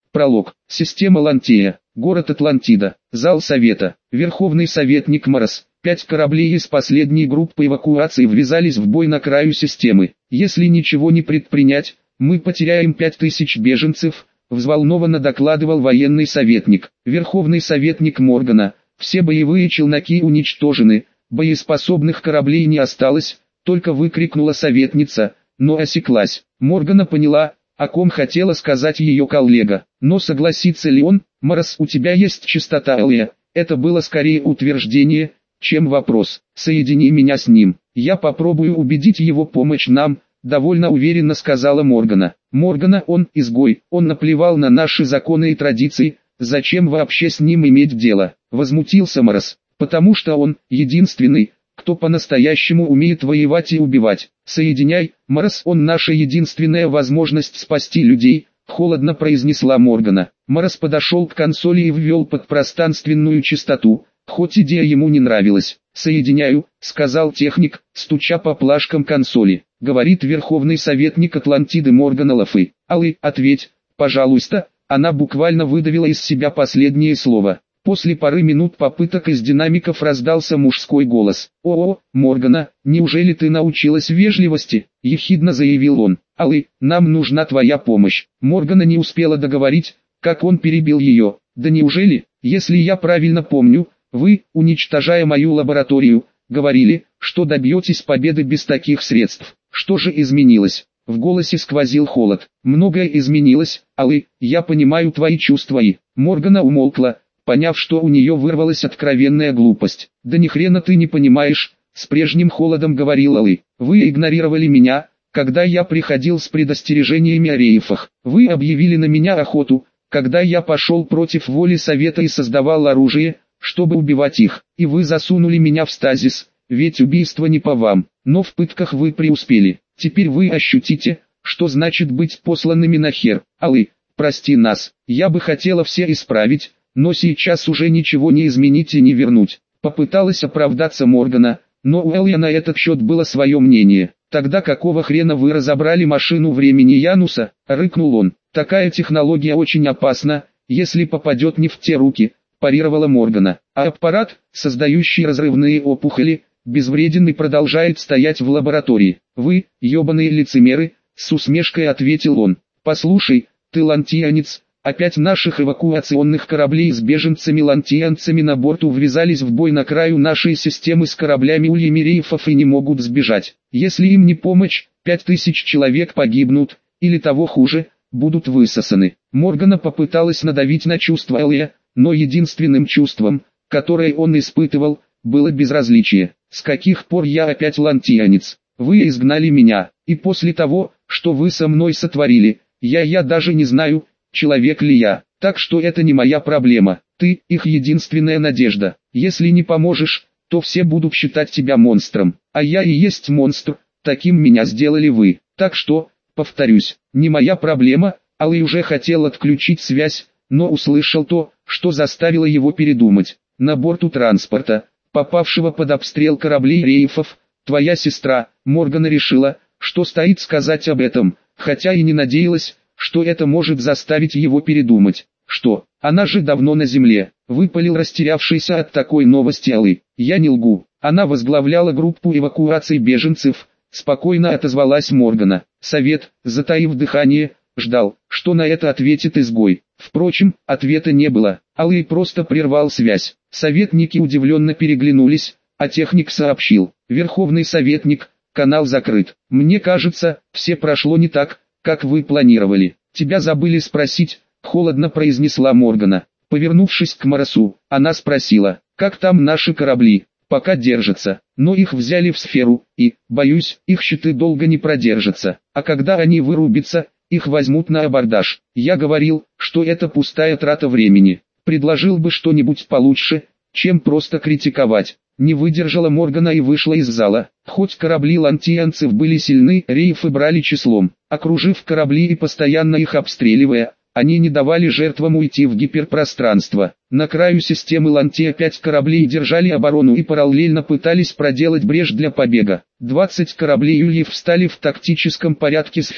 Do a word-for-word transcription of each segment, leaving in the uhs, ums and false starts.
Пролог. Система Лантея. Город Атлантида. Зал совета. Верховный советник Марс. Пять кораблей из последней группы эвакуации ввязались в бой на краю системы. Если ничего не предпринять, мы потеряем пять тысяч беженцев, взволнованно докладывал военный советник. Верховный советник Моргана. Все боевые челноки уничтожены, боеспособных кораблей не осталось, только выкрикнула советница, но осеклась. Моргана поняла, о ком хотела сказать ее коллега. Но согласится ли он? Марс, у тебя есть частота Элья. Это было скорее утверждение, чем вопрос. Соедини меня с ним. Я попробую убедить его помочь нам, довольно уверенно сказала Моргана. Моргана, он изгой, он наплевал на наши законы и традиции, зачем вообще с ним иметь дело? Возмутился Марс, потому что он единственный, кто по-настоящему умеет воевать и убивать. Соединяй, Марс, он наша единственная возможность спасти людей, холодно произнесла Моргана. Марс подошел к консоли и ввел подпространственную частоту, хоть идея ему не нравилась. «Соединяю», — сказал техник, стуча по плашкам консоли. Говорит верховный советник Атлантиды Моргана Лафы. «Алый, ответь, пожалуйста». Она буквально выдавила из себя последнее слово. После пары минут попыток из динамиков раздался мужской голос. «О-о, Моргана, неужели ты научилась вежливости?» – ехидно заявил он. «Алый, нам нужна твоя помощь». Моргана не успела договорить, как он перебил ее. «Да неужели, если я правильно помню, вы, уничтожая мою лабораторию, говорили, что добьетесь победы без таких средств. Что же изменилось?» В голосе сквозил холод. «Многое изменилось, Алый, я понимаю твои чувства и...» Моргана умолкла, поняв, что у нее вырвалась откровенная глупость. «Да ни хрена ты не понимаешь», — с прежним холодом говорил Алый. «Вы игнорировали меня, когда я приходил с предостережениями о рейфах. Вы объявили на меня охоту, когда я пошел против воли Совета и создавал оружие, чтобы убивать их. И вы засунули меня в стазис, ведь убийство не по вам. Но в пытках вы преуспели. Теперь вы ощутите, что значит быть посланными нахер. Алый, прости нас, я бы хотела все исправить, но сейчас уже ничего не изменить и не вернуть». Попыталась оправдаться Моргана, но у Элья на этот счет было свое мнение. «Тогда какого хрена вы разобрали машину времени Януса?» – рыкнул он. «Такая технология очень опасна, если попадет не в те руки», – парировала Моргана. «А аппарат, создающий разрывные опухоли, безвреден и продолжает стоять в лаборатории. Вы, ебаные лицемеры», – с усмешкой ответил он. «Послушай, ты лантиянец». Опять наших эвакуационных кораблей с беженцами-лантиянцами на борту ввязались в бой на краю нашей системы с кораблями ульями рейфов и не могут сбежать. Если им не помочь, пять тысяч человек погибнут, или того хуже, будут высосаны. Моргана попыталась надавить на чувства Элья, но единственным чувством, которое он испытывал, было безразличие. «С каких пор я опять лантиянец? Вы изгнали меня, и после того, что вы со мной сотворили, я я даже не знаю, человек ли я, так что это не моя проблема, ты их единственная надежда. Если не поможешь, то все будут считать тебя монстром, а я и есть монстр, таким меня сделали вы. Так что, повторюсь, не моя проблема». Алый уже хотел отключить связь, но услышал то, что заставило его передумать. На борту транспорта, попавшего под обстрел кораблей рейфов, твоя сестра, Моргана решила, что стоит сказать об этом, хотя и не надеялась, что это может заставить его передумать. «Что? Она же давно на земле», — выпалил растерявшийся от такой новости Алый. «Я не лгу. Она возглавляла группу эвакуации беженцев», — спокойно отозвалась Моргана. Совет, затаив дыхание, ждал, что на это ответит изгой. Впрочем, ответа не было. Алый просто прервал связь. Советники удивленно переглянулись, а техник сообщил: «Верховный советник, канал закрыт. Мне кажется, все прошло не так, как вы планировали. Тебя забыли спросить», — холодно произнесла Моргана. Повернувшись к Марсу, она спросила: «Как там наши корабли?» «Пока держатся, но их взяли в сферу, и, боюсь, их щиты долго не продержатся. А когда они вырубятся, их возьмут на абордаж. Я говорил, что это пустая трата времени. Предложил бы что-нибудь получше, чем просто критиковать». Не выдержала Моргана и вышла из зала. Хоть корабли лантиянцев были сильны, рейфы брали числом. Окружив корабли и постоянно их обстреливая, они не давали жертвам уйти в гиперпространство. На краю системы Лантия пять кораблей держали оборону и параллельно пытались проделать брешь для побега. двадцать кораблей Ульев встали в тактическом порядке сфера,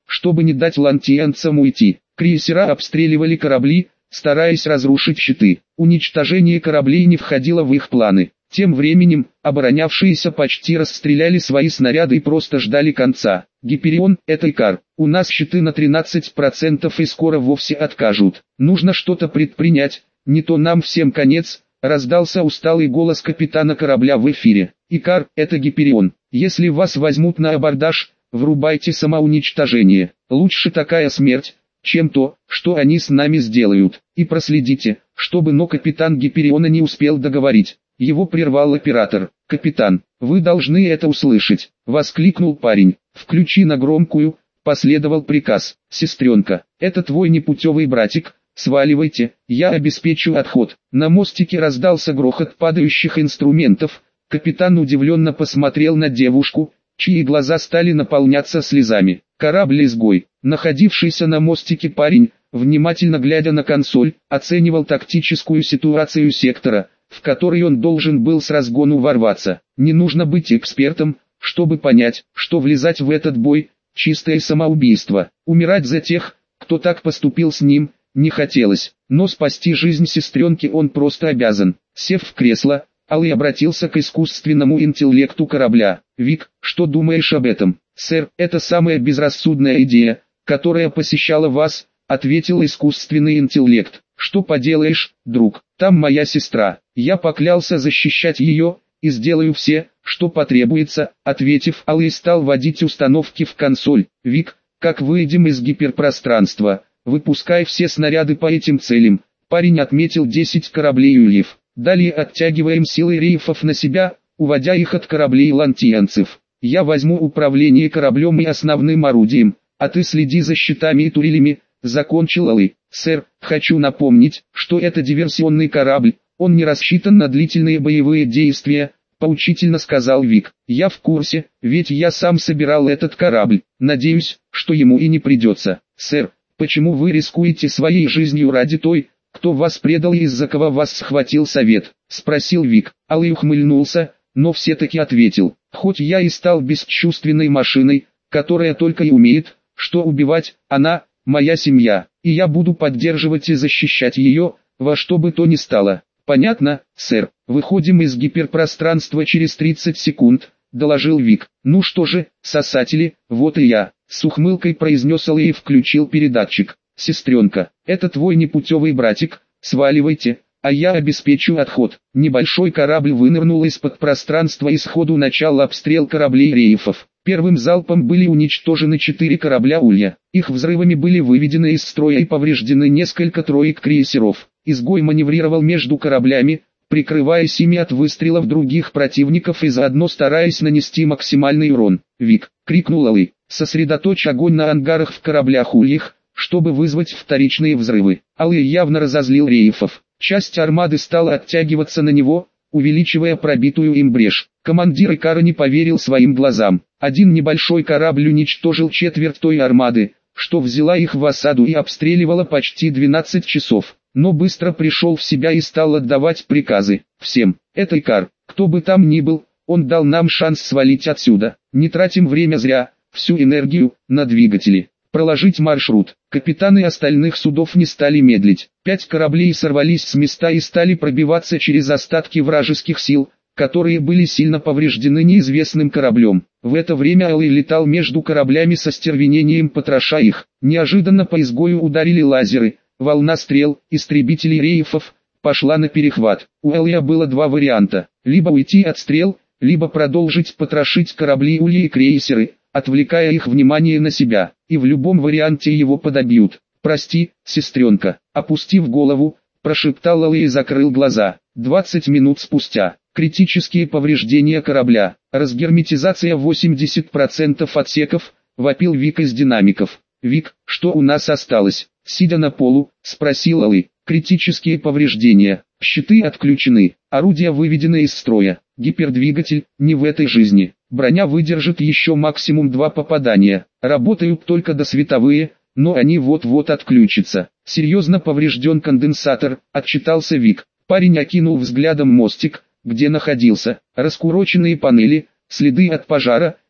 чтобы не дать лантиянцам уйти. Крейсера обстреливали корабли, стараясь разрушить щиты. Уничтожение кораблей не входило в их планы. Тем временем, оборонявшиеся почти расстреляли свои снаряды и просто ждали конца. «Гиперион, это Икар. У нас щиты на тринадцать процентов и скоро вовсе откажут. Нужно что-то предпринять, не то нам всем конец», — раздался усталый голос капитана корабля в эфире. «Икар, это Гиперион. Если вас возьмут на абордаж, врубайте самоуничтожение. Лучше такая смерть, чем то, что они с нами сделают. И проследите, чтобы но капитан Гипериона не успел договорить. Его прервал оператор. «Капитан, вы должны это услышать», — воскликнул парень. «Включи на громкую», — последовал приказ. «Сестренка, это твой непутевый братик, сваливайте, я обеспечу отход». На мостике раздался грохот падающих инструментов. Капитан удивленно посмотрел на девушку, чьи глаза стали наполняться слезами. Корабль-изгой, находившийся на мостике парень, внимательно глядя на консоль, оценивал тактическую ситуацию сектора, в который он должен был с разгону ворваться. Не нужно быть экспертом, чтобы понять, что влезать в этот бой – чистое самоубийство. Умирать за тех, кто так поступил с ним, не хотелось, но спасти жизнь сестренки он просто обязан. Сев в кресло, Алый обратился к искусственному интеллекту корабля. «Вик, что думаешь об этом?» «Сэр, это самая безрассудная идея, которая посещала вас», — ответил искусственный интеллект. «Что поделаешь, друг, там моя сестра. Я поклялся защищать ее, и сделаю все, что потребуется», — ответив, Алый стал вводить установки в консоль. «Вик, как выйдем из гиперпространства, выпускай все снаряды по этим целям». Парень отметил десять кораблей ульев. «Далее оттягиваем силы рейфов на себя, уводя их от кораблей лантиянцев. Я возьму управление кораблем и основным орудием, а ты следи за щитами и турелями», — закончил Алый. «Сэр, хочу напомнить, что это диверсионный корабль, он не рассчитан на длительные боевые действия», — поучительно сказал Вик. «Я в курсе, ведь я сам собирал этот корабль, надеюсь, что ему и не придется». «Сэр, почему вы рискуете своей жизнью ради той, кто вас предал и из-за кого вас схватил совет?» — спросил Вик. Алый ухмыльнулся, но все-таки ответил: «Хоть я и стал бесчувственной машиной, которая только и умеет, что убивать, она — моя семья, и я буду поддерживать и защищать ее, во что бы то ни стало». «Понятно, сэр, выходим из гиперпространства через тридцать секунд», — доложил Вик. «Ну что же, сосатели, вот и я», — с ухмылкой произнес Алый и включил передатчик. «Сестренка, это твой непутевый братик, сваливайте, а я обеспечу отход». Небольшой корабль вынырнул из-под пространства и сходу начал обстрел кораблей рейфов. Первым залпом были уничтожены четыре корабля улья. Их взрывами были выведены из строя и повреждены несколько троек крейсеров. Изгой маневрировал между кораблями, прикрываясь ими от выстрелов других противников и заодно стараясь нанести максимальный урон. «Вик!» — крикнул Алый. «Сосредоточь огонь на ангарах в кораблях ульях, чтобы вызвать вторичные взрывы». Алый явно разозлил рейфов. Часть армады стала оттягиваться на него, увеличивая пробитую им брешь. Командир Икара не поверил своим глазам. Один небольшой корабль уничтожил четверть той армады, что взяла их в осаду и обстреливала почти двенадцать часов. Но быстро пришел в себя и стал отдавать приказы. «Всем, это Икар, кто бы там ни был, он дал нам шанс свалить отсюда. Не тратим время зря, всю энергию, на двигатели. Проложить маршрут». Капитаны остальных судов не стали медлить. Пять кораблей сорвались с места и стали пробиваться через остатки вражеских сил, которые были сильно повреждены неизвестным кораблем. В это время Алый летал между кораблями со стервенением, потроша их. Неожиданно по изгою ударили лазеры. Волна стрел, истребителей рейфов, пошла на перехват. У Алия было два варианта: либо уйти от стрел, либо продолжить потрошить корабли ульи и крейсеры, отвлекая их внимание на себя, и в любом варианте его подобьют. «Прости, сестренка», — опустив голову, прошептал Алый и закрыл глаза. двадцать минут спустя. Критические повреждения корабля, разгерметизация восемьдесят процентов отсеков, вопил Вик из динамиков. «Вик, что у нас осталось?» — сидя на полу, спросил Алый. «Критические повреждения, щиты отключены, орудия выведены из строя, гипердвигатель, не в этой жизни, броня выдержит еще максимум два попадания, работают только досветовые, но они вот-вот отключатся. Серьезно поврежден конденсатор», — отчитался Вик. Парень окинул взглядом мостик, где находился, раскуроченные панели, следы от пожара,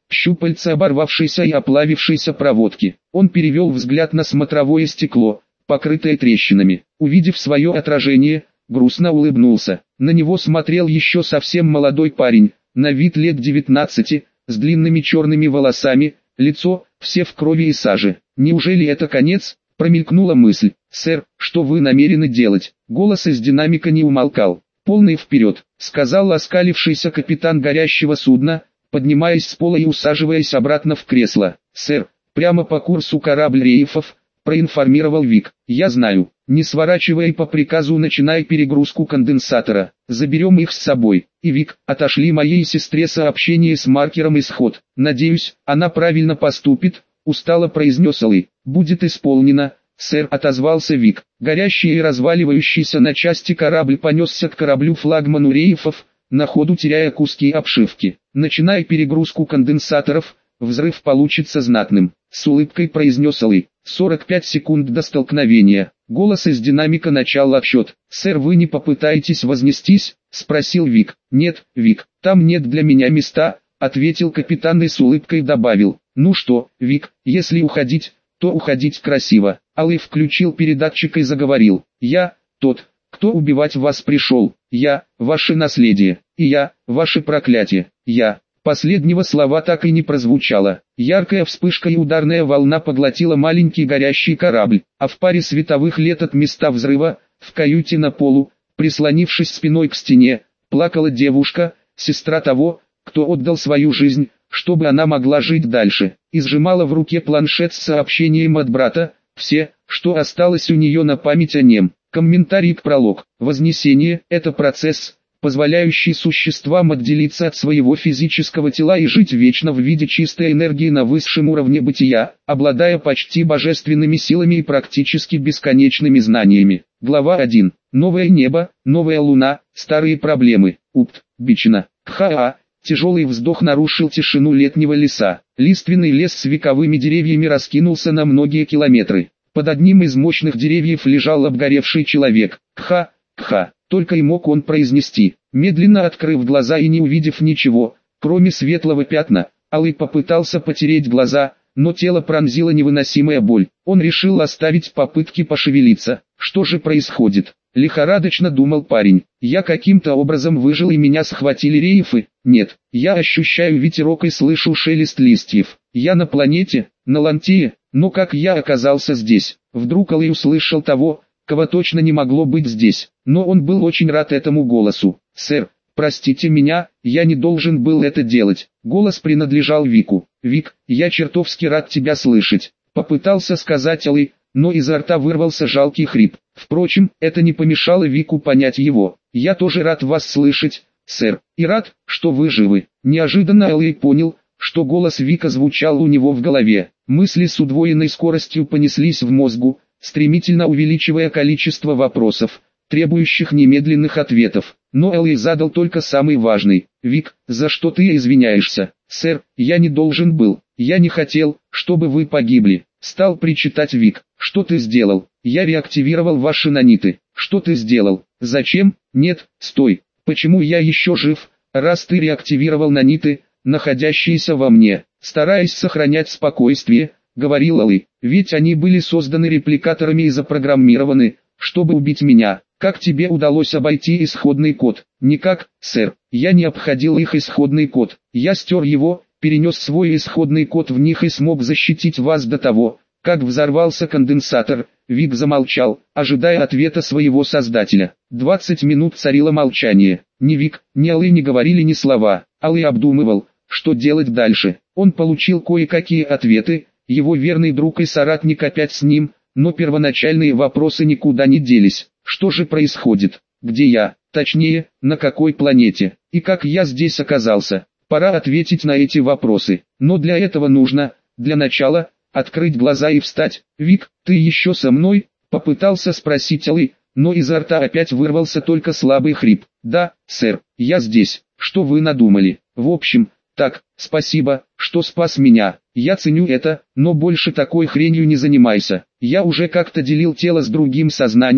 щупальца оборвавшейся и оплавившейся проводки. Он перевел взгляд на смотровое стекло, покрытое трещинами. Увидев свое отражение, грустно улыбнулся. На него смотрел еще совсем молодой парень, на вид лет девятнадцати, с длинными черными волосами, лицо, все в крови и саже. «Неужели это конец?» – промелькнула мысль. «Сэр, что вы намерены делать?» Голос из динамика не умолкал. «Полный вперед», – сказал оскалившийся капитан горящего судна, поднимаясь с пола и усаживаясь обратно в кресло. «Сэр, прямо по курсу корабль Рейфов», – проинформировал Вик. «Я знаю. Не сворачивая по приказу, начинай перегрузку конденсатора. Заберем их с собой. И Вик, отошли моей сестре сообщение с маркером «Исход». Надеюсь, она правильно поступит», – устало произнес Алый. «Будет исполнено, сэр», – отозвался Вик. Горящий и разваливающийся на части корабль понесся к кораблю-флагману Рейфов, на ходу теряя куски обшивки. «Начинай перегрузку конденсаторов, взрыв получится знатным», – с улыбкой произнес Алый. сорок пять секунд до столкновения. Голос из динамика начал отсчет. «Сэр, вы не попытаетесь вознестись?» – спросил Вик. «Нет, Вик, там нет для меня места», – ответил капитан и с улыбкой добавил. «Ну что, Вик, если уходить, то уходить красиво». Алый включил передатчик и заговорил. «Я, тот, кто убивать вас пришел. Я, ваше наследие. И я, ваше проклятие. Я». Последнего слова так и не прозвучало. Яркая вспышка и ударная волна поглотила маленький горящий корабль, а в паре световых лет от места взрыва, в каюте на полу, прислонившись спиной к стене, плакала девушка, сестра того, кто отдал свою жизнь, чтобы она могла жить дальше, и сжимала в руке планшет с сообщением от брата, все, что осталось у нее на память о нем. Комментарий к пролог. Вознесение – это процесс, позволяющий существам отделиться от своего физического тела и жить вечно в виде чистой энергии на высшем уровне бытия, обладая почти божественными силами и практически бесконечными знаниями. Глава один. Новое небо, новая луна, старые проблемы. Упт, Бичина. Ха-а. Тяжелый вздох нарушил тишину летнего леса. Лиственный лес с вековыми деревьями раскинулся на многие километры. Под одним из мощных деревьев лежал обгоревший человек. Кха, кха. Только и мог он произнести. Медленно открыв глаза и не увидев ничего, кроме светлого пятна, Алый попытался потереть глаза, но тело пронзила невыносимая боль. Он решил оставить попытки пошевелиться. Что же происходит? Лихорадочно думал парень. Я каким-то образом выжил и меня схватили Рейфы? Нет, я ощущаю ветерок и слышу шелест листьев. Я на планете, на Лантии, но как я оказался здесь? Вдруг Алый услышал того, кого точно не могло быть здесь, но он был очень рад этому голосу. «Сэр, простите меня, я не должен был это делать». Голос принадлежал Вику. «Вик, я чертовски рад тебя слышать», — попытался сказать Алый, но изо рта вырвался жалкий хрип. Впрочем, это не помешало Вику понять его. «Я тоже рад вас слышать, сэр, и рад, что вы живы». Неожиданно Алый понял, что голос Вика звучал у него в голове. Мысли с удвоенной скоростью понеслись в мозгу, стремительно увеличивая количество вопросов, требующих немедленных ответов. Но Алый задал только самый важный. «Вик, за что ты извиняешься?» «Сэр, я не должен был, я не хотел, чтобы вы погибли», — стал причитать Вик. «Что ты сделал?» «Я реактивировал ваши наниты». «Что ты сделал?» «Зачем?» «Нет, стой, почему я еще жив, раз ты реактивировал наниты, находящиеся во мне?» Стараясь сохранять спокойствие, говорил Алый, ведь они были созданы репликаторами и запрограммированы, чтобы убить меня. Как тебе удалось обойти исходный код? Никак, сэр, я не обходил их исходный код. Я стер его, перенес свой исходный код в них и смог защитить вас до того, как взорвался конденсатор. Вик замолчал, ожидая ответа своего создателя. двадцать минут царило молчание. Ни Вик, ни Алый не говорили ни слова. Алый обдумывал, что делать дальше. Он получил кое-какие ответы. Его верный друг и соратник опять с ним, но первоначальные вопросы никуда не делись. Что же происходит? Где я? Точнее, на какой планете? И как я здесь оказался? Пора ответить на эти вопросы. Но для этого нужно, для начала, открыть глаза и встать. «Вик, ты еще со мной?» — попытался спросить Алый, но изо рта опять вырвался только слабый хрип. «Да, сэр, я здесь. Что вы надумали? В общем, так, спасибо, что спас меня. Я ценю это, но больше такой хренью не занимайся. Я уже как-то делил тело с другим сознанием,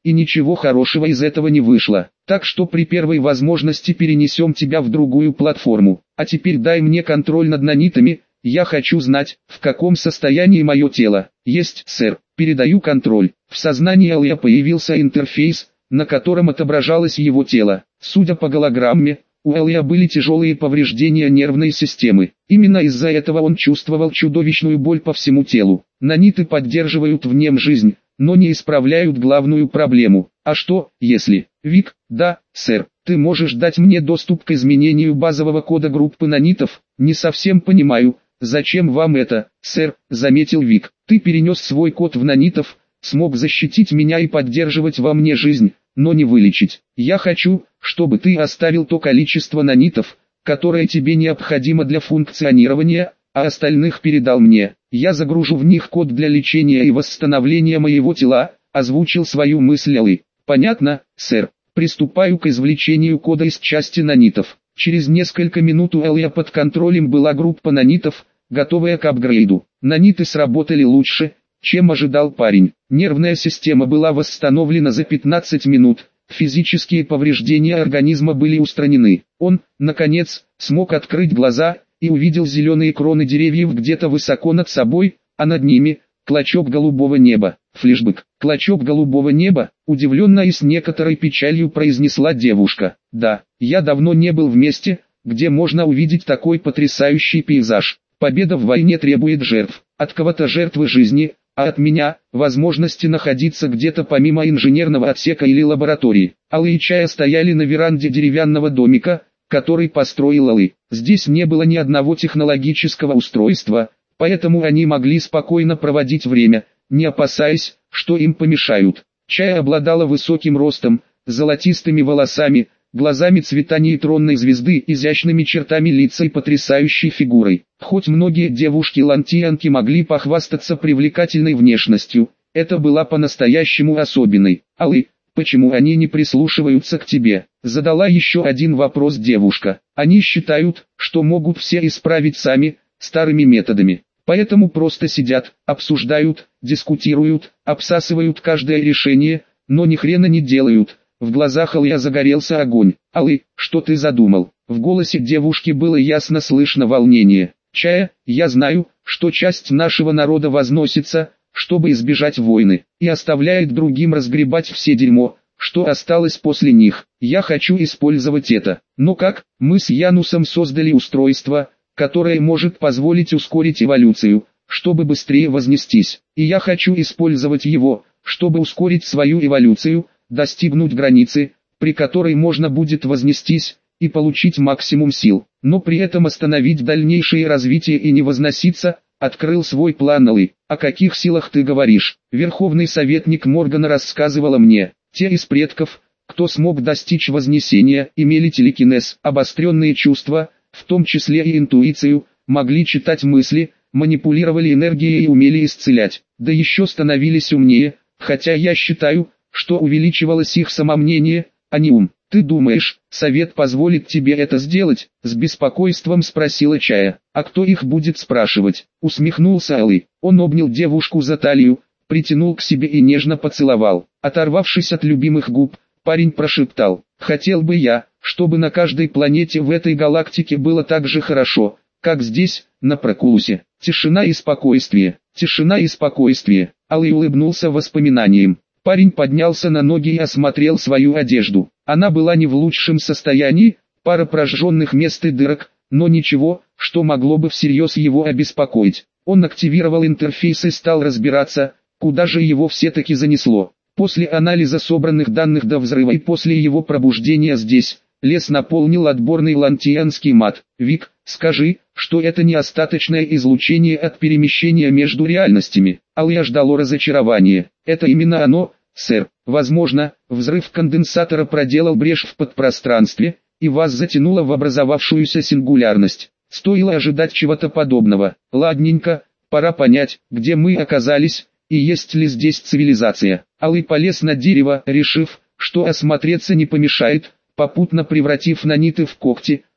и ничего хорошего из этого не вышло. Так что при первой возможности перенесем тебя в другую платформу. А теперь дай мне контроль над нанитами, я хочу знать, в каком состоянии мое тело. Есть, сэр, передаю контроль. В сознании Алия появился интерфейс, на котором отображалось его тело. Судя по голограмме, у Алия были тяжелые повреждения нервной системы. Именно из-за этого он чувствовал чудовищную боль по всему телу. Наниты поддерживают в нем жизнь, но не исправляют главную проблему. А что, если... Вик, да, сэр, ты можешь дать мне доступ к изменению базового кода группы нанитов? Не совсем понимаю, зачем вам это, сэр, заметил Вик. Ты перенес свой код в нанитов, смог защитить меня и поддерживать во мне жизнь, но не вылечить. Я хочу, чтобы ты оставил то количество нанитов, которое тебе необходимо для функционирования, а остальных передал мне. Я загружу в них код для лечения и восстановления моего тела, озвучил свою мысль Алый. Понятно, сэр. Приступаю к извлечению кода из части нанитов. Через несколько минут у Алия под контролем была группа нанитов, готовая к апгрейду. Наниты сработали лучше, чем ожидал парень. Нервная система была восстановлена за пятнадцать минут, физические повреждения организма были устранены. Он, наконец, смог открыть глаза и увидел зеленые кроны деревьев где-то высоко над собой, а над ними – клочок голубого неба. Флешбэк. Клочок голубого неба, удивленно и с некоторой печалью произнесла девушка. Да, я давно не был в месте, где можно увидеть такой потрясающий пейзаж. Победа в войне требует жертв. От кого-то жертвы жизни, а от меня – возможности находиться где-то помимо инженерного отсека или лаборатории. Алый и Чая стояли на веранде деревянного домика, который построил Алый. Здесь не было ни одного технологического устройства, поэтому они могли спокойно проводить время, не опасаясь, что им помешают. Чая обладала высоким ростом, золотистыми волосами, глазами цвета нейтронной звезды, изящными чертами лица и потрясающей фигурой. Хоть многие девушки-лантиянки могли похвастаться привлекательной внешностью, это была по-настоящему особенной. Алый, почему они не прислушиваются к тебе? Задала еще один вопрос девушка. Они считают, что могут все исправить сами, старыми методами. Поэтому просто сидят, обсуждают, дискутируют, обсасывают каждое решение, но ни хрена не делают. В глазах Алия загорелся огонь. «Алый, что ты задумал?» В голосе девушки было ясно слышно волнение. «Чая, я знаю, что часть нашего народа возносится, чтобы избежать войны, и оставляет другим разгребать все дерьмо, что осталось после них. Я хочу использовать это. Но как? Мы с Янусом создали устройство, которое может позволить ускорить эволюцию, чтобы быстрее вознестись. И я хочу использовать его, чтобы ускорить свою эволюцию, достигнуть границы, при которой можно будет вознестись и получить максимум сил, но при этом остановить дальнейшее развитие и не возноситься. Открыл свой план Алый. О каких силах ты говоришь? Верховный советник Моргана рассказывала мне. Те из предков, кто смог достичь вознесения, имели телекинез, обостренные чувства, в том числе и интуицию, могли читать мысли, манипулировали энергией и умели исцелять, да еще становились умнее, хотя я считаю, что увеличивалось их самомнение, а не ум. Ты думаешь, совет позволит тебе это сделать? С беспокойством спросила Чая. А кто их будет спрашивать? Усмехнулся Алый. Он обнял девушку за талию, притянул к себе и нежно поцеловал. Оторвавшись от любимых губ, парень прошептал: хотел бы я, чтобы на каждой планете в этой галактике было так же хорошо, как здесь, на Прокулусе. Тишина и спокойствие, тишина и спокойствие. Алый улыбнулся воспоминаниям. Парень поднялся на ноги и осмотрел свою одежду. Она была не в лучшем состоянии, пара прожженных мест и дырок, но ничего, что могло бы всерьез его обеспокоить. Он активировал интерфейс и стал разбираться, куда же его все-таки занесло. После анализа собранных данных до взрыва и после его пробуждения здесь, лес наполнил отборный лантианский мат. Вик, скажи, что это не остаточное излучение от перемещения между реальностями. Алия ждало разочарования. Это именно оно, сэр. Возможно, взрыв конденсатора проделал брешь в подпространстве, и вас затянуло в образовавшуюся сингулярность. Стоило ожидать чего-то подобного. Ладненько, пора понять, где мы оказались, и есть ли здесь цивилизация. Алый полез на дерево, решив, что осмотреться не помешает, попутно превратив наниты в когти.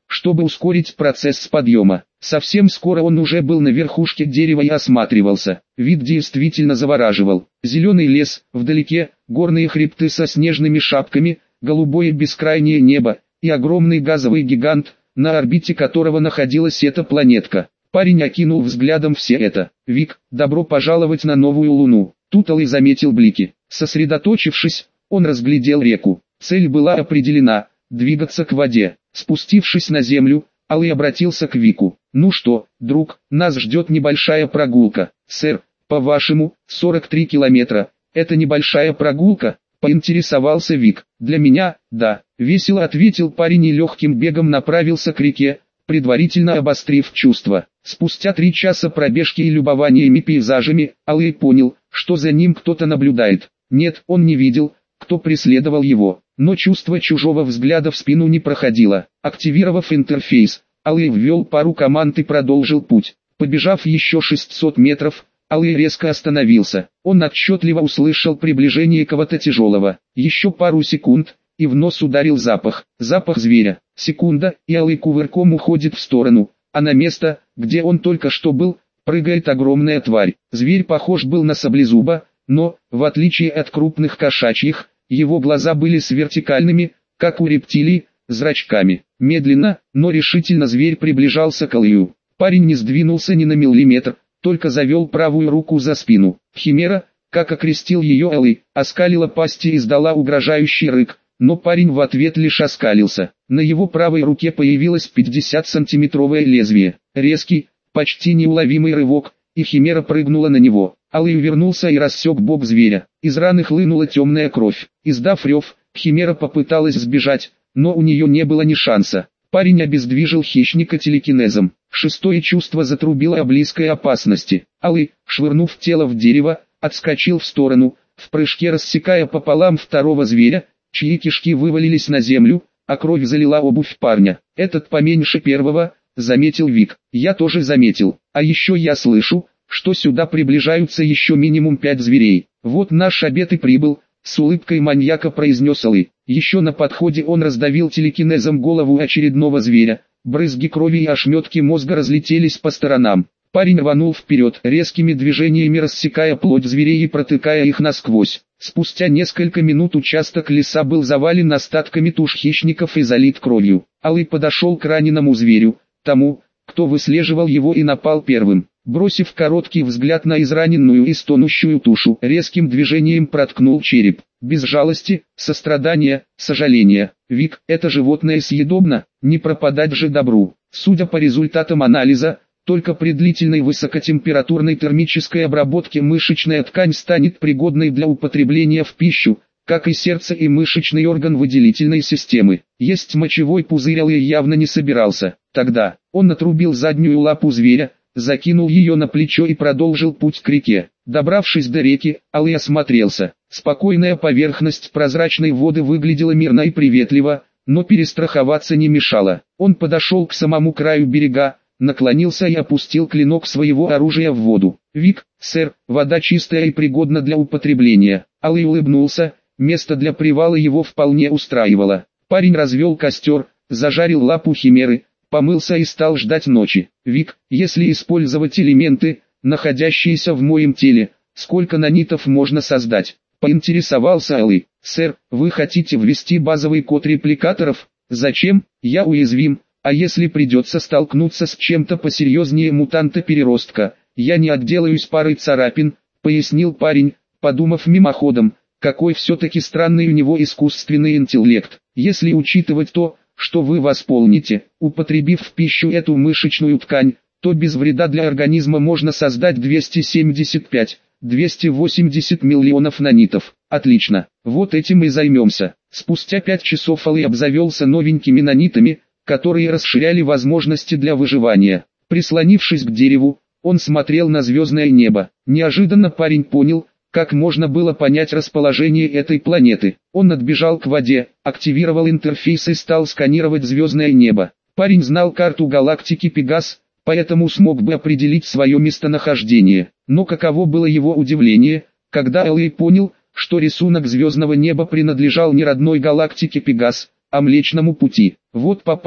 чтобы ускорить процесс подъема. Совсем скоро он уже был на верхушке дерева и осматривался. Вид действительно завораживал. Зеленый лес, вдалеке, горные хребты со снежными шапками, голубое бескрайнее небо и огромный газовый гигант, на орбите которого находилась эта планетка. Парень окинул взглядом все это. «Вик, добро пожаловать на новую Луну». Тут Алый заметил блики. Сосредоточившись, он разглядел реку. Цель была определена – двигаться к воде. Спустившись на землю, Алый обратился к Вику. «Ну что, друг, нас ждет небольшая прогулка». «Сэр, по-вашему, сорок три километра – это небольшая прогулка?» – поинтересовался Вик. «Для меня, да», – весело ответил парень и легким бегом направился к реке, предварительно обострив чувства. Спустя три часа пробежки и любованиями пейзажами, Алый понял, что за ним кто-то наблюдает. Нет, он не видел, кто преследовал его, но чувство чужого взгляда в спину не проходило. Активировав интерфейс, Алый ввел пару команд и продолжил путь. Побежав еще шестьсот метров, Алый резко остановился. Он отчетливо услышал приближение кого-то тяжелого. Еще пару секунд, и в нос ударил запах. Запах зверя. Секунда, и Алый кувырком уходит в сторону, а на место, где он только что был, прыгает огромная тварь. Зверь похож был на саблезуба, но, в отличие от крупных кошачьих, его глаза были с вертикальными, как у рептилий, зрачками. Медленно, но решительно зверь приближался к Алыю. Парень не сдвинулся ни на миллиметр, только завел правую руку за спину. Химера, как окрестил ее Алый, оскалила пасть и издала угрожающий рык, но парень в ответ лишь оскалился. На его правой руке появилось пятидесятисантиметровое лезвие. Резкий, почти неуловимый рывок, и химера прыгнула на него. Алый вернулся и рассек бок зверя. Из раны хлынула темная кровь. Издав рев, химера попыталась сбежать, но у нее не было ни шанса. Парень обездвижил хищника телекинезом. Шестое чувство затрубило о близкой опасности. Алый, швырнув тело в дерево, отскочил в сторону, в прыжке рассекая пополам второго зверя, чьи кишки вывалились на землю, а кровь залила обувь парня. «Этот поменьше первого», — заметил Вик. «Я тоже заметил. А еще я слышу, что сюда приближаются еще минимум пять зверей. Вот наш обед и прибыл», — с улыбкой маньяка произнес Алый. Еще на подходе он раздавил телекинезом голову очередного зверя. Брызги крови и ошметки мозга разлетелись по сторонам. Парень рванул вперед, резкими движениями рассекая плоть зверей и протыкая их насквозь. Спустя несколько минут участок леса был завален остатками туш хищников и залит кровью. Алый подошел к раненому зверю, тому, кто выслеживал его и напал первым. Бросив короткий взгляд на израненную и стонущую тушу, резким движением проткнул череп. Без жалости, сострадания, сожаления. Вик, это животное съедобно, не пропадать же добру. Судя по результатам анализа, только при длительной высокотемпературной термической обработке мышечная ткань станет пригодной для употребления в пищу, как и сердце и мышечный орган выделительной системы. Есть мочевой пузырь Алый явно не собирался. Тогда он отрубил заднюю лапу зверя, закинул ее на плечо и продолжил путь к реке. Добравшись до реки, Алый осмотрелся. Спокойная поверхность прозрачной воды выглядела мирно и приветливо, но перестраховаться не мешало. Он подошел к самому краю берега, наклонился и опустил клинок своего оружия в воду. «Вик, сэр, вода чистая и пригодна для употребления». Алый улыбнулся, место для привала его вполне устраивало. Парень развел костер, зажарил лапу химеры, помылся и стал ждать ночи. «Вик, если использовать элементы, находящиеся в моем теле, сколько нанитов можно создать?» — поинтересовался Алый. «Сэр, вы хотите ввести базовый код репликаторов? Зачем? Я уязвим. А если придется столкнуться с чем-то посерьезнее мутанта-переростка, я не отделаюсь парой царапин», — пояснил парень, подумав мимоходом, какой все-таки странный у него искусственный интеллект. «Если учитывать то, что вы восполните, употребив в пищу эту мышечную ткань, то без вреда для организма можно создать двести семьдесят пять — двести восемьдесят миллионов нанитов. Отлично, вот этим и займемся». Спустя пять часов Алый обзавелся новенькими нанитами, которые расширяли возможности для выживания. Прислонившись к дереву, он смотрел на звездное небо. Неожиданно парень понял, как можно было понять расположение этой планеты. Он отбежал к воде, активировал интерфейс и стал сканировать звездное небо. Парень знал карту галактики Пегас, поэтому смог бы определить свое местонахождение. Но каково было его удивление, когда Алый понял, что рисунок звездного неба принадлежал не родной галактике Пегас, а Млечному Пути. «Вот попал»,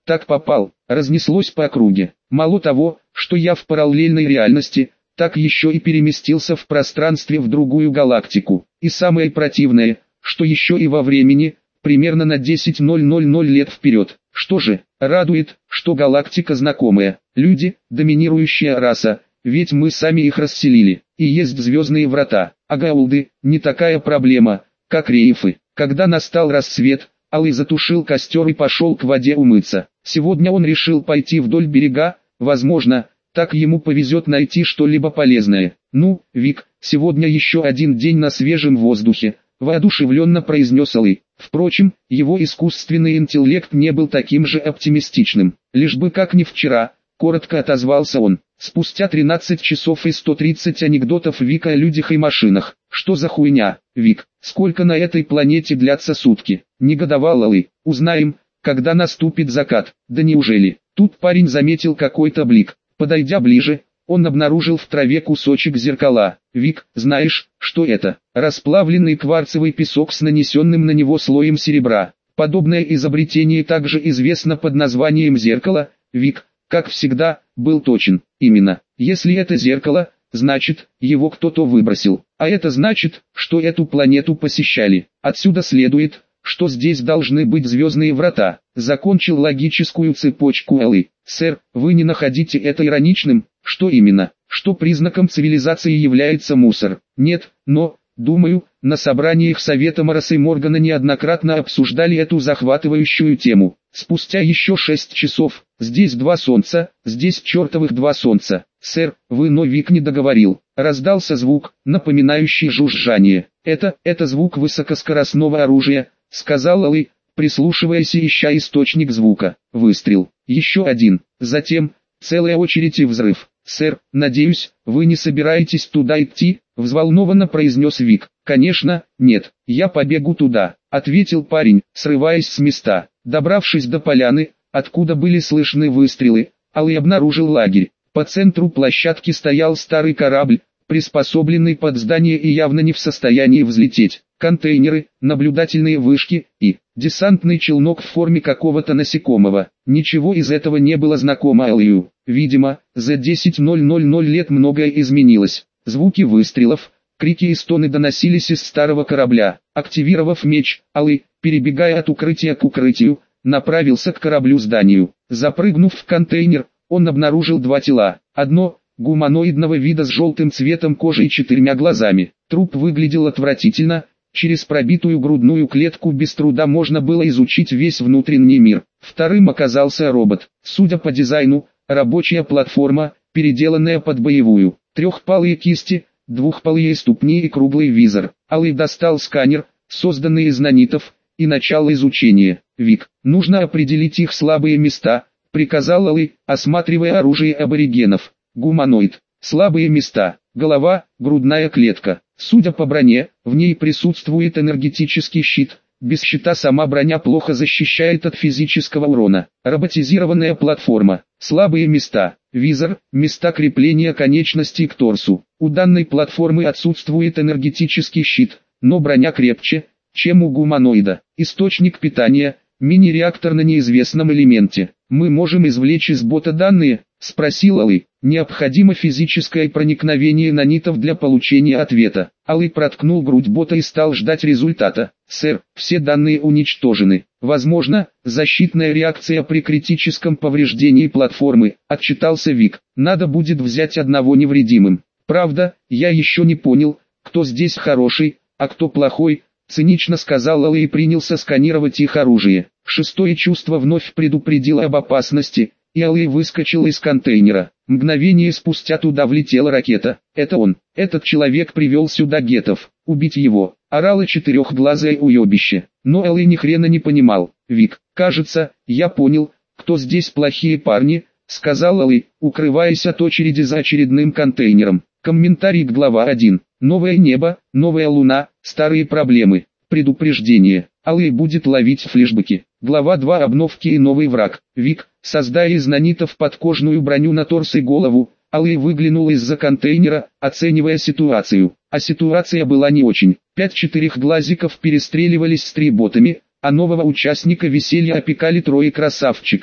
Так попал, разнеслось по округе. Мало того, что я в параллельной реальности, так еще и переместился в пространстве в другую галактику. И самое противное, что еще и во времени, примерно на десять тысяч лет вперед. Что же, радует, что галактика знакомая. Люди, доминирующая раса, ведь мы сами их расселили. И есть звездные врата. А гаулды, не такая проблема, как рейфы. Когда настал рассвет, Алый затушил костер и пошел к воде умыться. Сегодня он решил пойти вдоль берега, возможно, так ему повезет найти что-либо полезное. «Ну, Вик, сегодня еще один день на свежем воздухе», — воодушевленно произнес Алый. Впрочем, его искусственный интеллект не был таким же оптимистичным. «Лишь бы как не вчера», — коротко отозвался он. Спустя тринадцать часов и сто тридцать анекдотов Вика о людях и машинах. «Что за хуйня, Вик? Сколько на этой планете длятся сутки?» — негодовал Алый. «Узнаем, когда наступит закат». «Да неужели?» Тут парень заметил какой-то блик. Подойдя ближе, он обнаружил в траве кусочек зеркала. «Вик, знаешь, что это?» Расплавленный кварцевый песок с нанесенным на него слоем серебра. Подобное изобретение также известно под названием зеркало. Вик, как всегда, был точен. Именно, если это зеркало, значит, его кто-то выбросил. А это значит, что эту планету посещали. Отсюда следует, что здесь должны быть звездные врата. Закончил логическую цепочку Алый. «Сэр, вы не находите это ироничным?» «Что именно? Что признаком цивилизации является мусор?» «Нет, но, думаю, на собраниях Совета Мараса и Моргана неоднократно обсуждали эту захватывающую тему. Спустя еще шесть часов, здесь два солнца, здесь чертовых два солнца». «Сэр, вы но Вик не договорил». Раздался звук, напоминающий жужжание. «Это, это звук высокоскоростного оружия», — сказал Алый, прислушиваясь и ища источник звука. Выстрел. Еще один. Затем, целая очередь и взрыв. «Сэр, надеюсь, вы не собираетесь туда идти?» — взволнованно произнес Вик. «Конечно, нет, я побегу туда», — ответил парень, срываясь с места. Добравшись до поляны, откуда были слышны выстрелы, Алый обнаружил лагерь. По центру площадки стоял старый корабль, приспособленный под здание и явно не в состоянии взлететь. Контейнеры, наблюдательные вышки и десантный челнок в форме какого-то насекомого. Ничего из этого не было знакомо Алию. Видимо, за десять тысяч лет многое изменилось. Звуки выстрелов, крики и стоны доносились из старого корабля. Активировав меч, Алый, перебегая от укрытия к укрытию, направился к кораблю-зданию. Запрыгнув в контейнер, он обнаружил два тела. Одно — гуманоидного вида с желтым цветом кожи и четырьмя глазами. Труп выглядел отвратительно. Через пробитую грудную клетку без труда можно было изучить весь внутренний мир. Вторым оказался робот. Судя по дизайну, рабочая платформа, переделанная под боевую. Трехпалые кисти, двухпалые ступни и круглый визор. Алый достал сканер, созданный из нанитов, и начал изучение. «Вик, нужно определить их слабые места», — приказал Алый, осматривая оружие аборигенов. Гуманоид. Слабые места. Голова, грудная клетка. Судя по броне, в ней присутствует энергетический щит. Без щита сама броня плохо защищает от физического урона. Роботизированная платформа. Слабые места. Визор, места крепления конечностей к торсу. У данной платформы отсутствует энергетический щит, но броня крепче, чем у гуманоида. Источник питания, мини-реактор на неизвестном элементе. «Мы можем извлечь из бота данные?» — спросил Алый. «Необходимо физическое проникновение нанитов для получения ответа». Алый проткнул грудь бота и стал ждать результата. «Сэр, все данные уничтожены. Возможно, защитная реакция при критическом повреждении платформы», — отчитался Вик. «Надо будет взять одного невредимым. Правда, я еще не понял, кто здесь хороший, а кто плохой», — цинично сказал Алый и принялся сканировать их оружие. Шестое чувство вновь предупредило об опасности, и Алый выскочил из контейнера. Мгновение спустя туда влетела ракета. «Это он, этот человек привел сюда гетов. Убить его!» — орало четырехглазое уебище. Но Алый ни хрена не понимал. «Вик, кажется, я понял, кто здесь плохие парни», — сказал Алый, укрываясь от очереди за очередным контейнером. Комментарий к глава один. Новое небо, новая луна, старые проблемы. Предупреждение. Алый будет ловить флешбеки. Глава два. Обновки и новый враг. Вик, создая из нанитов подкожную броню на торс и голову, Алый выглянул из-за контейнера, оценивая ситуацию. А ситуация была не очень. Пять четырехглазиков перестреливались с триботами, а нового участника веселья опекали трое красавчиков.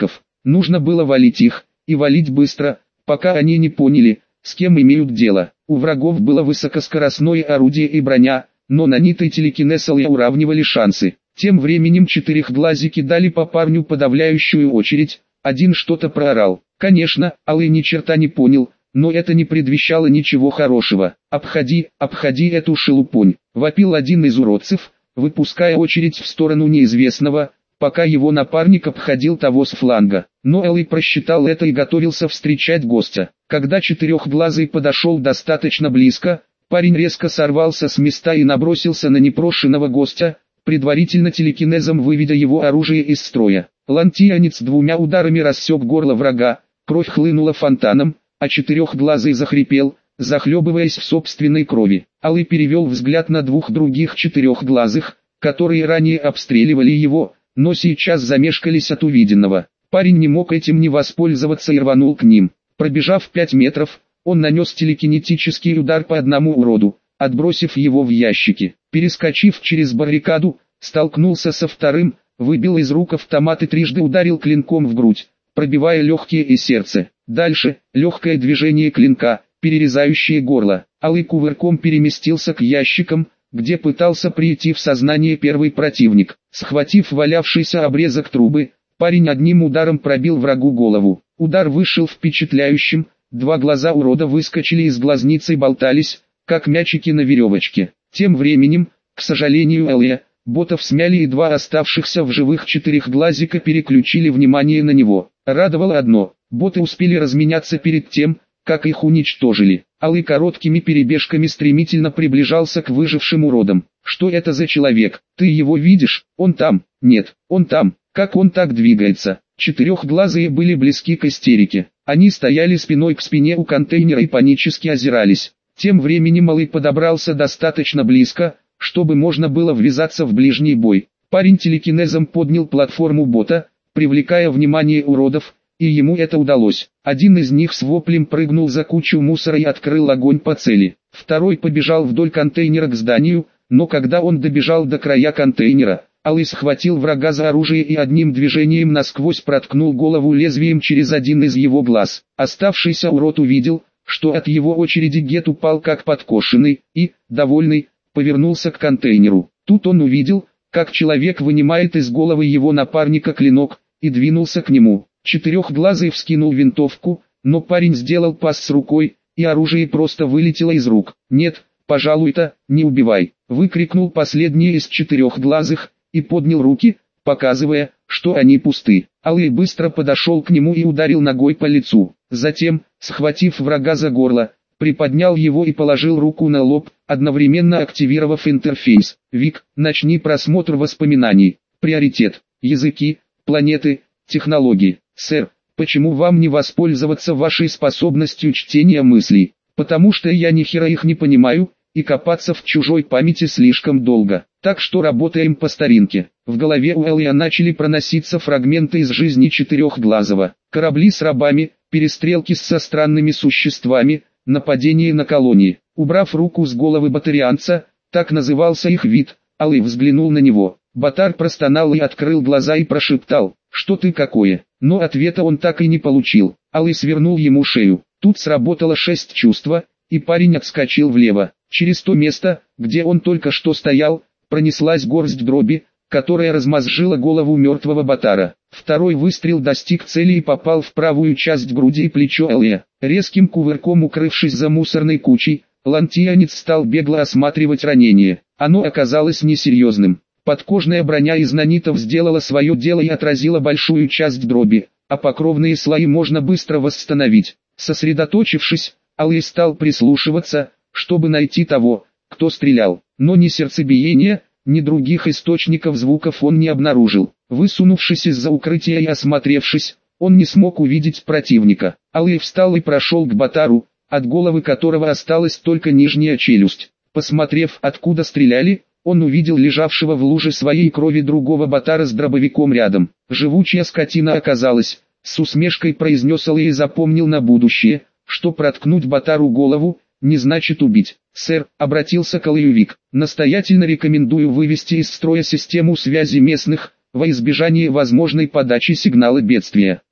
Нужно было валить их, и валить быстро, пока они не поняли, с кем имеют дело. У врагов было высокоскоростное орудие и броня, но наниты телекинез Алия уравнивали шансы. Тем временем четырехглазики дали по парню подавляющую очередь, один что-то проорал. Конечно, Алый ни черта не понял, но это не предвещало ничего хорошего. «Обходи, обходи эту шелупонь», — вопил один из уродцев, выпуская очередь в сторону неизвестного, пока его напарник обходил того с фланга. Но Алый просчитал это и готовился встречать гостя. Когда четырехглазый подошел достаточно близко, парень резко сорвался с места и набросился на непрошенного гостя, предварительно телекинезом выведя его оружие из строя. Лантиянец двумя ударами рассек горло врага, кровь хлынула фонтаном, а четырехглазый захрипел, захлебываясь в собственной крови. Алый перевел взгляд на двух других четырехглазых, которые ранее обстреливали его, но сейчас замешкались от увиденного. Парень не мог этим не воспользоваться и рванул к ним. Пробежав пять метров, он нанес телекинетический удар по одному уроду, отбросив его в ящики. Перескочив через баррикаду, столкнулся со вторым, выбил из рук автомат и трижды ударил клинком в грудь, пробивая легкие и сердце. Дальше, легкое движение клинка, перерезающее горло. Алый кувырком переместился к ящикам, где пытался прийти в сознание первый противник. Схватив валявшийся обрезок трубы, парень одним ударом пробил врагу голову. Удар вышел впечатляющим, два глаза урода выскочили из глазниц и болтались, как мячики на веревочке. Тем временем, к сожалению Элия, ботов смяли и два оставшихся в живых четырехглазика переключили внимание на него. Радовало одно, боты успели разменяться перед тем, как их уничтожили. Алый короткими перебежками стремительно приближался к выжившим уродам. Что это за человек? Ты его видишь? Он там. Нет, он там. Как он так двигается? Четырехглазые были близки к истерике. Они стояли спиной к спине у контейнера и панически озирались. Тем временем Алый подобрался достаточно близко, чтобы можно было ввязаться в ближний бой. Парень телекинезом поднял платформу бота, привлекая внимание уродов, и ему это удалось. Один из них с воплем прыгнул за кучу мусора и открыл огонь по цели. Второй побежал вдоль контейнера к зданию, но когда он добежал до края контейнера, Алый схватил врага за оружие и одним движением насквозь проткнул голову лезвием через один из его глаз. Оставшийся урод увидел, что от его очереди Гет упал как подкошенный, и, довольный, повернулся к контейнеру. Тут он увидел, как человек вынимает из головы его напарника клинок, и двинулся к нему. Четырехглазый вскинул винтовку, но парень сделал пас с рукой, и оружие просто вылетело из рук. «Нет, пожалуй-то, не убивай!» — выкрикнул последний из четырехглазых, и поднял руки, показывая, что они пусты. Алый быстро подошел к нему и ударил ногой по лицу. Затем, схватив врага за горло, приподнял его и положил руку на лоб, одновременно активировав интерфейс. «Вик, начни просмотр воспоминаний. Приоритет. Языки, планеты, технологии. Сэр, почему вам не воспользоваться вашей способностью чтения мыслей? Потому что я ни хера их не понимаю, и копаться в чужой памяти слишком долго. Так что работаем по старинке». В голове у Элия начали проноситься фрагменты из жизни четырехглазого. Корабли с рабами, перестрелки со странными существами, нападение на колонии. Убрав руку с головы батарианца, так назывался их вид, Алый взглянул на него. Батар простонал и открыл глаза и прошептал: «Что ты какое?». Но ответа он так и не получил. Алый свернул ему шею. Тут сработало шесть чувства, и парень отскочил влево. Через то место, где он только что стоял, пронеслась горсть дроби, которая размозжила голову мертвого Батара. Второй выстрел достиг цели и попал в правую часть груди и плечо Элия. Резким кувырком укрывшись за мусорной кучей, лантиянец стал бегло осматривать ранение. Оно оказалось несерьезным. Подкожная броня из нанитов сделала свое дело и отразила большую часть дроби, а покровные слои можно быстро восстановить. Сосредоточившись, Алый стал прислушиваться, чтобы найти того, кто стрелял. Но ни сердцебиения, ни других источников звуков он не обнаружил. Высунувшись из-за укрытия и осмотревшись, он не смог увидеть противника. Алый встал и прошел к Батару, от головы которого осталась только нижняя челюсть. Посмотрев, откуда стреляли, он увидел лежавшего в луже своей крови другого Батара с дробовиком рядом. Живучая скотина оказалась, с усмешкой произнес Алый и запомнил на будущее, что проткнуть Батару голову не значит убить. «Сэр», — обратился к Алыю Вик, — «настоятельно рекомендую вывести из строя систему связи местных, во избежание возможной подачи сигнала бедствия».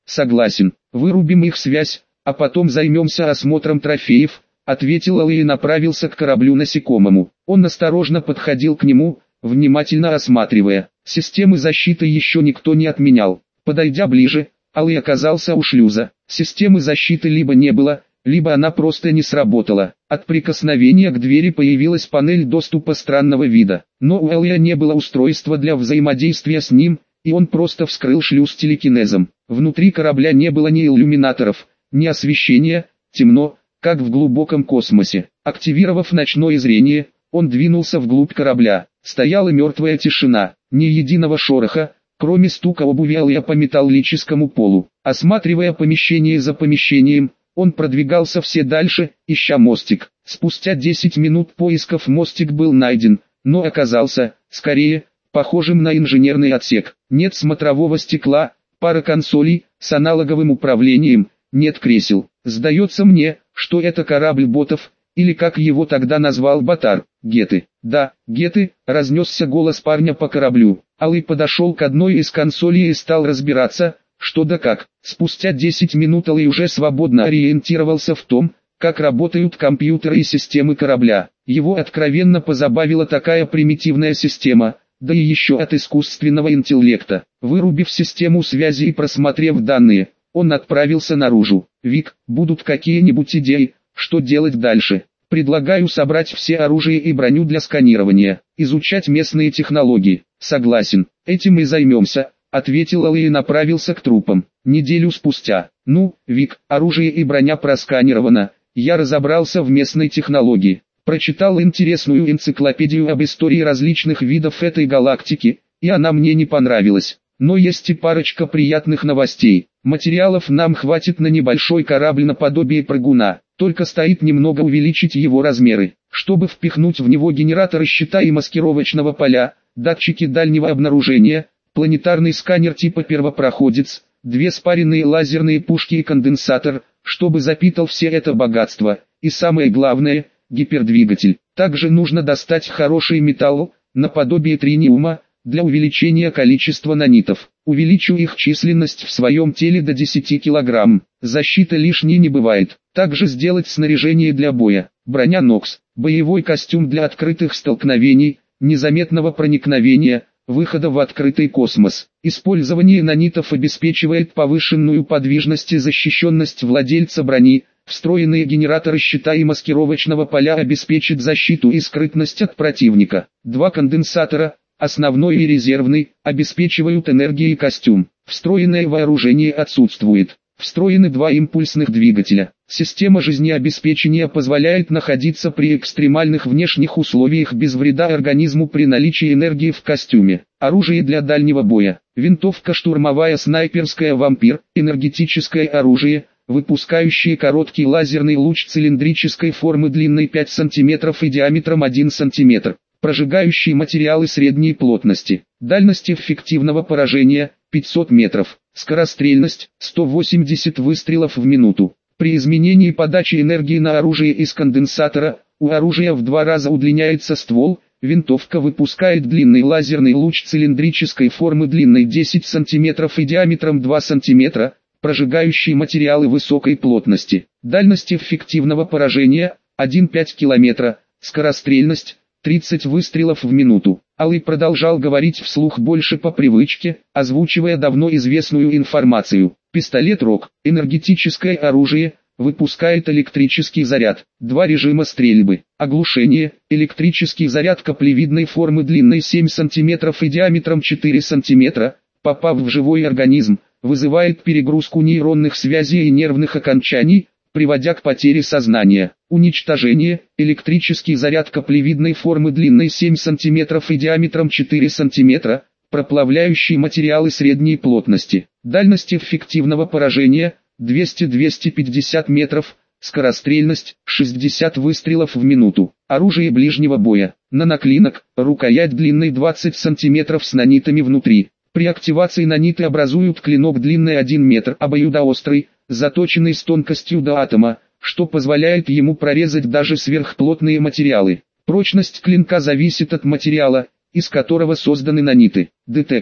Согласен, вырубим их связь, а потом займемся осмотром трофеев, ответил Алый и направился к кораблю насекомому. Он осторожно подходил к нему, внимательно осматривая. Системы защиты еще никто не отменял. Подойдя ближе, Алый оказался у шлюза. Системы защиты либо не было, либо она просто не сработала. От прикосновения к двери появилась панель доступа странного вида. Но у Алия не было устройства для взаимодействия с ним, и он просто вскрыл шлюз телекинезом. Внутри корабля не было ни иллюминаторов, ни освещения, темно, как в глубоком космосе. Активировав ночное зрение, он двинулся вглубь корабля. Стояла мертвая тишина, ни единого шороха, кроме стука обуви Алия по металлическому полу. Осматривая помещение за помещением, он продвигался все дальше, ища мостик. Спустя десять минут поисков мостик был найден, но оказался, скорее, похожим на инженерный отсек. Нет смотрового стекла, пара консолей с аналоговым управлением, нет кресел. Сдается мне, что это корабль ботов, или как его тогда назвал Батар, геты. Да, геты, разнесся голос парня по кораблю. Алый подошел к одной из консолей и стал разбираться, что да как. Спустя десять минут Алый уже свободно ориентировался в том, как работают компьютеры и системы корабля. Его откровенно позабавила такая примитивная система, да и еще от искусственного интеллекта. Вырубив систему связи и просмотрев данные, он отправился наружу. «Вик, будут какие-нибудь идеи, что делать дальше? Предлагаю собрать все оружие и броню для сканирования, изучать местные технологии». «Согласен, этим и займемся», — ответил Алый и направился к трупам. Неделю спустя. «Ну, Вик, оружие и броня просканировано, я разобрался в местной технологии. Прочитал интересную энциклопедию об истории различных видов этой галактики, и она мне не понравилась. Но есть и парочка приятных новостей. Материалов нам хватит на небольшой корабль наподобие прыгуна, только стоит немного увеличить его размеры, чтобы впихнуть в него генераторы щита и маскировочного поля, датчики дальнего обнаружения, планетарный сканер типа первопроходец, две спаренные лазерные пушки и конденсатор, чтобы запитал все это богатство, и самое главное – гипердвигатель. Также нужно достать хороший металл, наподобие триниума, для увеличения количества нанитов. Увеличу их численность в своем теле до десяти килограмм. Защита лишней не бывает. Также сделать снаряжение для боя. Броня Нокс, боевой костюм для открытых столкновений, незаметного проникновения, выхода в открытый космос. Использование нанитов обеспечивает повышенную подвижность и защищенность владельца брони. Встроенные генераторы щита и маскировочного поля обеспечат защиту и скрытность от противника. Два конденсатора, основной и резервный, обеспечивают энергией костюм. Встроенное вооружение отсутствует. Встроены два импульсных двигателя. Система жизнеобеспечения позволяет находиться при экстремальных внешних условиях без вреда организму при наличии энергии в костюме. Оружие для дальнего боя. Винтовка штурмовая снайперская «Вампир», энергетическое оружие, выпускающее короткий лазерный луч цилиндрической формы длиной пять сантиметров и диаметром один сантиметр. Прожигающие материалы средней плотности. Дальность эффективного поражения – пятьсот метров. Скорострельность – сто восемьдесят выстрелов в минуту. При изменении подачи энергии на оружие из конденсатора, у оружия в два раза удлиняется ствол, винтовка выпускает длинный лазерный луч цилиндрической формы длиной десять сантиметров и диаметром два сантиметра, прожигающие материалы высокой плотности. Дальность эффективного поражения – один целых пять километра. Скорострельность – тридцать выстрелов в минуту. Алый продолжал говорить вслух больше по привычке, озвучивая давно известную информацию. Пистолет Рок, энергетическое оружие, выпускает электрический заряд. Два режима стрельбы. Оглушение, электрический заряд каплевидной формы длиной семь сантиметров и диаметром четыре сантиметра, попав в живой организм, вызывает перегрузку нейронных связей и нервных окончаний, приводя к потере сознания. Уничтожение, электрический заряд каплевидной формы длиной семь сантиметров и диаметром четыре сантиметра, проплавляющий материалы средней плотности. Дальность эффективного поражения – двести — двести пятьдесят метров, скорострельность – шестьдесят выстрелов в минуту. Оружие ближнего боя. Наноклинок, рукоять длиной двадцать сантиметров с нанитами внутри. При активации наниты образуют клинок длиной один метр, обоюдоострый, заточенный с тонкостью до атома, что позволяет ему прорезать даже сверхплотные материалы. Прочность клинка зависит от материала, из которого созданы наниты. Детектор.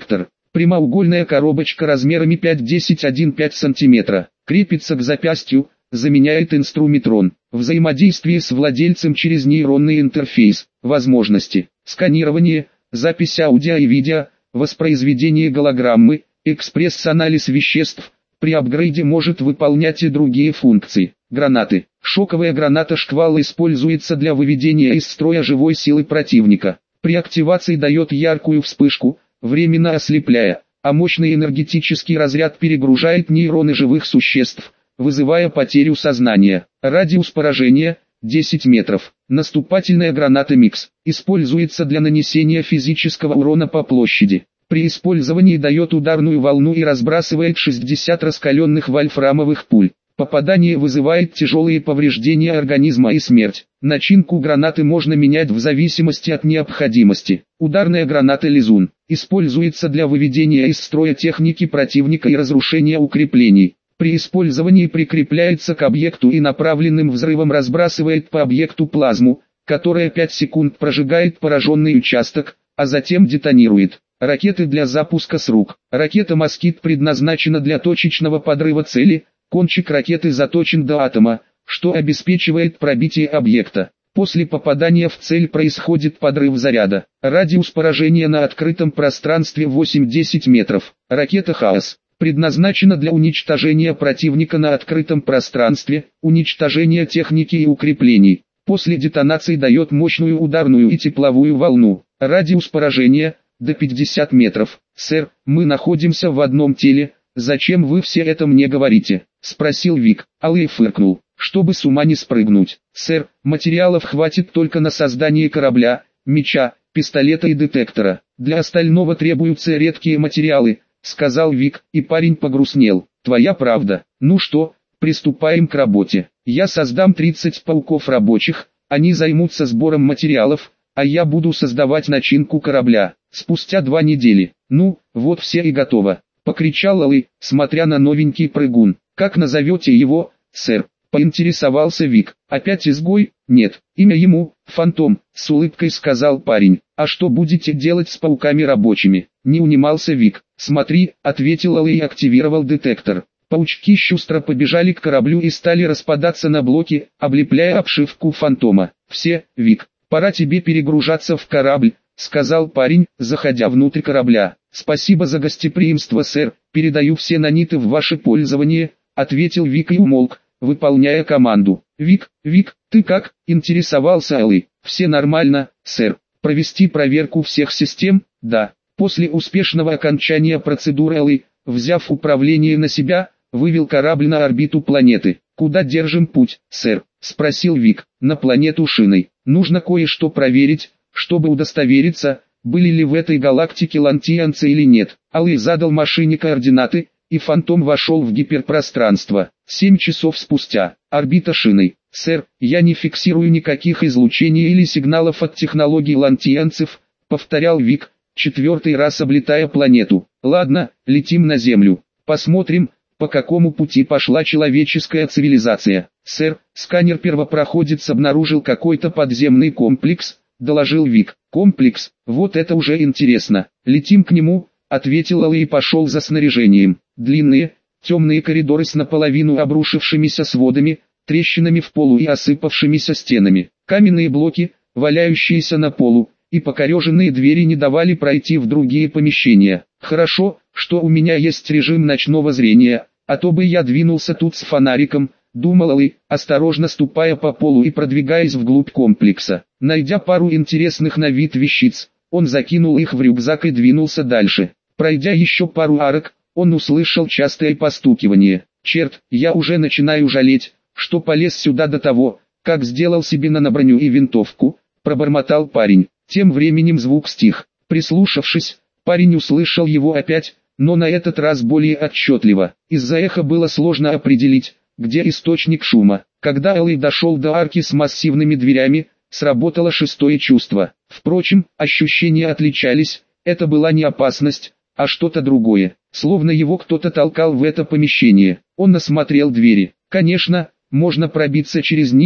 Прямоугольная коробочка размерами пять десять один целых пять десятых сантиметра. Крепится к запястью, заменяет инструментрон. Взаимодействие с владельцем через нейронный интерфейс. Возможности: сканирование, запись аудио и видео, воспроизведение голограммы, экспресс-анализ веществ. При апгрейде может выполнять и другие функции. Гранаты. Шоковая граната «Шквал» используется для выведения из строя живой силы противника. При активации дает яркую вспышку, временно ослепляя, а мощный энергетический разряд перегружает нейроны живых существ, вызывая потерю сознания. Радиус поражения – десять метров. Наступательная граната «Микс» используется для нанесения физического урона по площади. При использовании дает ударную волну и разбрасывает шестьдесят раскаленных вольфрамовых пуль. Попадание вызывает тяжелые повреждения организма и смерть. Начинку гранаты можно менять в зависимости от необходимости. Ударная граната «Лизун» используется для выведения из строя техники противника и разрушения укреплений. При использовании прикрепляется к объекту и направленным взрывом разбрасывает по объекту плазму, которая пять секунд прожигает пораженный участок, а затем детонирует. Ракеты для запуска с рук. Ракета «Москит» предназначена для точечного подрыва цели. Кончик ракеты заточен до атома, что обеспечивает пробитие объекта. После попадания в цель происходит подрыв заряда. Радиус поражения на открытом пространстве восемь-десять метров. Ракета «Хаос» предназначена для уничтожения противника на открытом пространстве, уничтожения техники и укреплений. После детонации дает мощную ударную и тепловую волну. Радиус поражения – до пятидесяти метров. «Сэр, мы находимся в одном теле, зачем вы все это мне говорите?» — спросил Вик. Алый фыркнул, чтобы с ума не спрыгнуть. «Сэр, материалов хватит только на создание корабля, меча, пистолета и детектора. Для остального требуются редкие материалы», — сказал Вик, и парень погрустнел. «Твоя правда. Ну что, приступаем к работе. Я создам тридцать пауков рабочих, они займутся сбором материалов, а я буду создавать начинку корабля. Спустя два недели. Ну, вот все и готово», — покричал Алый, смотря на новенький прыгун. «Как назовете его, сэр?» — поинтересовался Вик. «Опять изгой?» «Нет, имя ему — Фантом», — с улыбкой сказал парень. «А что будете делать с пауками рабочими?» — не унимался Вик. «Смотри», — ответил Алый и активировал детектор. Паучки шустро побежали к кораблю и стали распадаться на блоки, облепляя обшивку Фантома. «Все, Вик, пора тебе перегружаться в корабль», — сказал парень, заходя внутрь корабля. «Спасибо за гостеприимство, сэр, передаю все наниты в ваше пользование», — ответил Вик и умолк, выполняя команду. «Вик, Вик, ты как?» — интересовался Алый. «Все нормально, сэр. Провести проверку всех систем?» «Да». После успешного окончания процедуры Алый, взяв управление на себя, вывел корабль на орбиту планеты. «Куда держим путь, сэр?» — спросил Вик. «На планету Шиной. Нужно кое-что проверить, чтобы удостовериться, были ли в этой галактике лантианцы или нет». Алый задал машине координаты, и Фантом вошел в гиперпространство. Семь часов спустя. Орбита Шиной. «Сэр, я не фиксирую никаких излучений или сигналов от технологий лантианцев», — повторял Вик, четвертый раз облетая планету. «Ладно, летим на Землю. Посмотрим, по какому пути пошла человеческая цивилизация». «Сэр, сканер первопроходец обнаружил какой-то подземный комплекс», — доложил Вик. «Комплекс, вот это уже интересно. Летим к нему», — ответил Алый и пошел за снаряжением. Длинные, темные коридоры с наполовину обрушившимися сводами, трещинами в полу и осыпавшимися стенами. Каменные блоки, валяющиеся на полу, и покореженные двери не давали пройти в другие помещения. «Хорошо, что у меня есть режим ночного зрения, а то бы я двинулся тут с фонариком», — думал Алый, осторожно ступая по полу и продвигаясь вглубь комплекса. Найдя пару интересных на вид вещиц, он закинул их в рюкзак и двинулся дальше. Пройдя еще пару арок, он услышал частое постукивание. «Черт, я уже начинаю жалеть, что полез сюда до того, как сделал себе наноброню и винтовку», — пробормотал парень. Тем временем звук стих. Прислушавшись, парень услышал его опять, но на этот раз более отчетливо. Из-за эха было сложно определить, где источник шума. Когда Алый дошел до арки с массивными дверями, сработало шестое чувство. Впрочем, ощущения отличались, это была не опасность, а что-то другое. Словно его кто-то толкал в это помещение. Он осмотрел двери. Конечно, можно пробиться через них,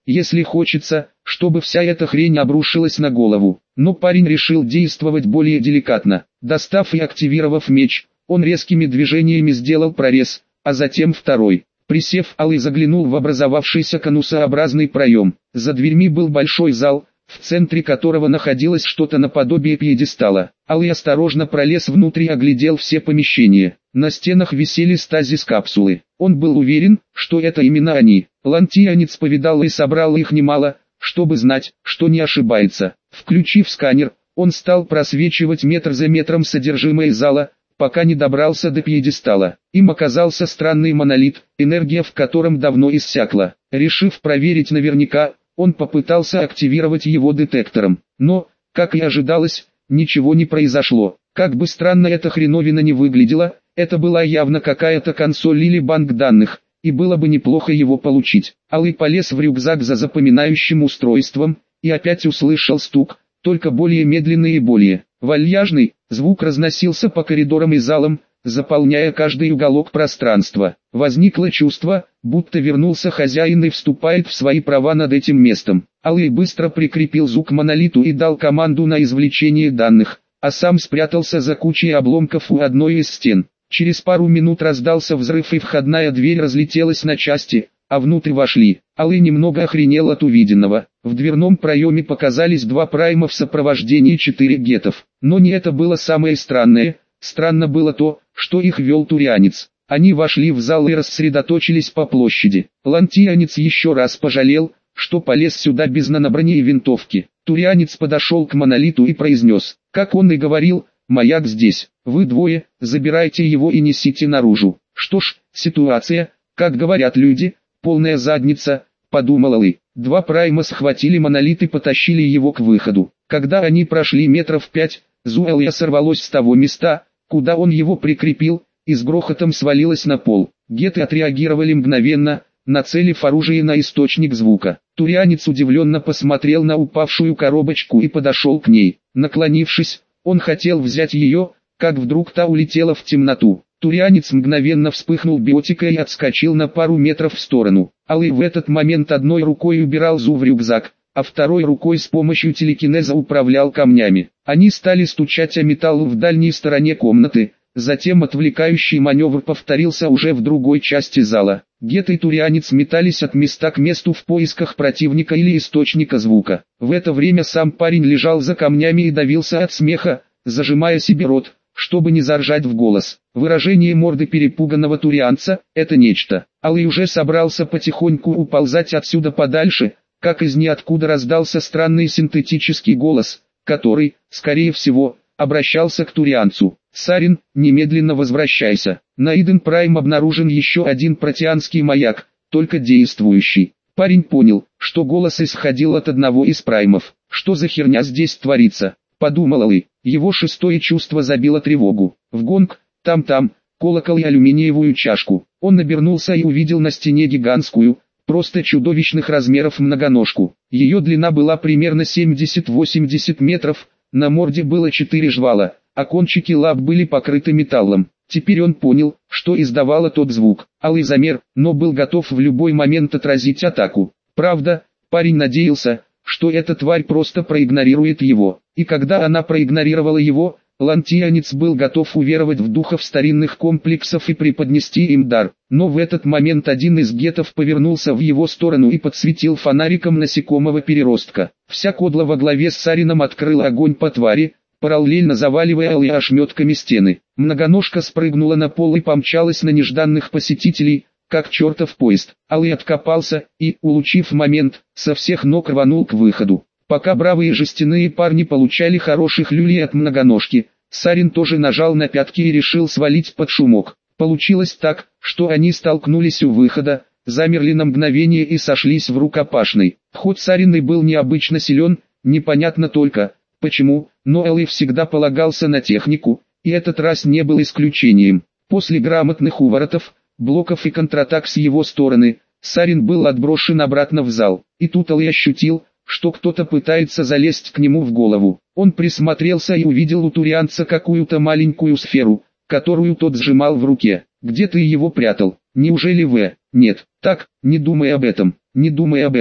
если хочется, чтобы вся эта хрень обрушилась на голову. Но парень решил действовать более деликатно. Достав и активировав меч, он резкими движениями сделал прорез, а затем второй. Присев, Алый заглянул в образовавшийся конусообразный проем. За дверьми был большой зал, в центре которого находилось что-то наподобие пьедестала. Алый осторожно пролез внутрь и оглядел все помещения. На стенах висели стазис-капсулы. Он был уверен, что это именно они. Лантиянец повидал и собрал их немало, чтобы знать, что не ошибается. Включив сканер, он стал просвечивать метр за метром содержимое зала, пока не добрался до пьедестала. Им оказался странный монолит, энергия в котором давно иссякла. Решив проверить наверняка, он попытался активировать его детектором. Но, как и ожидалось, ничего не произошло. Как бы странно эта хреновина не выглядела, это была явно какая-то консоль или банк данных, и было бы неплохо его получить. Алый полез в рюкзак за запоминающим устройством, и опять услышал стук, только более медленный и более вальяжный. Звук разносился по коридорам и залам, заполняя каждый уголок пространства. Возникло чувство, будто вернулся хозяин и вступает в свои права над этим местом. Алый быстро прикрепил звук к монолиту и дал команду на извлечение данных, а сам спрятался за кучей обломков у одной из стен. Через пару минут раздался взрыв и входная дверь разлетелась на части, а внутрь вошли. Алый немного охренел от увиденного. В дверном проеме показались два прайма в сопровождении четырех гетов. Но не это было самое странное. Странно было то, что их вел турианец. Они вошли в зал и рассредоточились по площади. Лантиянец еще раз пожалел, что полез сюда без наноброни и винтовки. Турианец подошел к монолиту и произнес, как он и говорил, «Маяк здесь, вы двое, забирайте его и несите наружу». Что ж, ситуация, как говорят люди, полная задница, подумал Алый. Два прайма схватили монолит и потащили его к выходу. Когда они прошли метров пять, Зуэлья сорвалось с того места, куда он его прикрепил, и с грохотом свалилось на пол. Геты отреагировали мгновенно, нацелив оружие на источник звука. Турианец удивленно посмотрел на упавшую коробочку и подошел к ней. Наклонившись, он хотел взять ее, как вдруг та улетела в темноту. Турианец мгновенно вспыхнул биотикой и отскочил на пару метров в сторону. Алый в этот момент одной рукой убирал Зу в рюкзак, а второй рукой с помощью телекинеза управлял камнями. Они стали стучать о металл в дальней стороне комнаты, затем отвлекающий маневр повторился уже в другой части зала. Гет и турианец метались от места к месту в поисках противника или источника звука. В это время сам парень лежал за камнями и давился от смеха, зажимая себе рот, чтобы не заржать в голос. Выражение морды перепуганного турианца – это нечто. Алый уже собрался потихоньку уползать отсюда подальше, как из ниоткуда раздался странный синтетический голос, который, скорее всего, обращался к турианцу. «Сарин, немедленно возвращайся. На Иден Прайм обнаружен еще один протеанский маяк, только действующий». Парень понял, что голос исходил от одного из праймов. «Что за херня здесь творится?» — подумал Алый. Его шестое чувство забило тревогу. В гонг, там-там, колокол и алюминиевую чашку. Он обернулся и увидел на стене гигантскую, просто чудовищных размеров многоножку. Ее длина была примерно семьдесят-восемьдесят метров, на морде было четыре жвала, а кончики лап были покрыты металлом. Теперь он понял, что издавало тот звук. Алый замер, но был готов в любой момент отразить атаку. Правда, парень надеялся, что эта тварь просто проигнорирует его. И когда она проигнорировала его, лантиянец был готов уверовать в духов старинных комплексов и преподнести им дар. Но в этот момент один из гетов повернулся в его сторону и подсветил фонариком насекомого переростка. Вся кодла во главе с Сарином открыла огонь по твари, параллельно заваливая Алые ошметками стены. Многоножка спрыгнула на пол и помчалась на нежданных посетителей, как чертов поезд. Алый откопался и, улучив момент, со всех ног рванул к выходу. Пока бравые жестяные парни получали хороших люлей от многоножки, Сарин тоже нажал на пятки и решил свалить под шумок. Получилось так, что они столкнулись у выхода, замерли на мгновение и сошлись в рукопашной. Хоть Сарин и был необычно силен, непонятно только, почему, но Алый всегда полагался на технику, и этот раз не был исключением. После грамотных уворотов, блоков и контратак с его стороны, Сарин был отброшен обратно в зал. И тут Алый ощутил, что кто-то пытается залезть к нему в голову. Он присмотрелся и увидел у турианца какую-то маленькую сферу, которую тот сжимал в руке. «Где ты его прятал? Неужели в...» «Нет, так, не думай об этом, не думай об этом.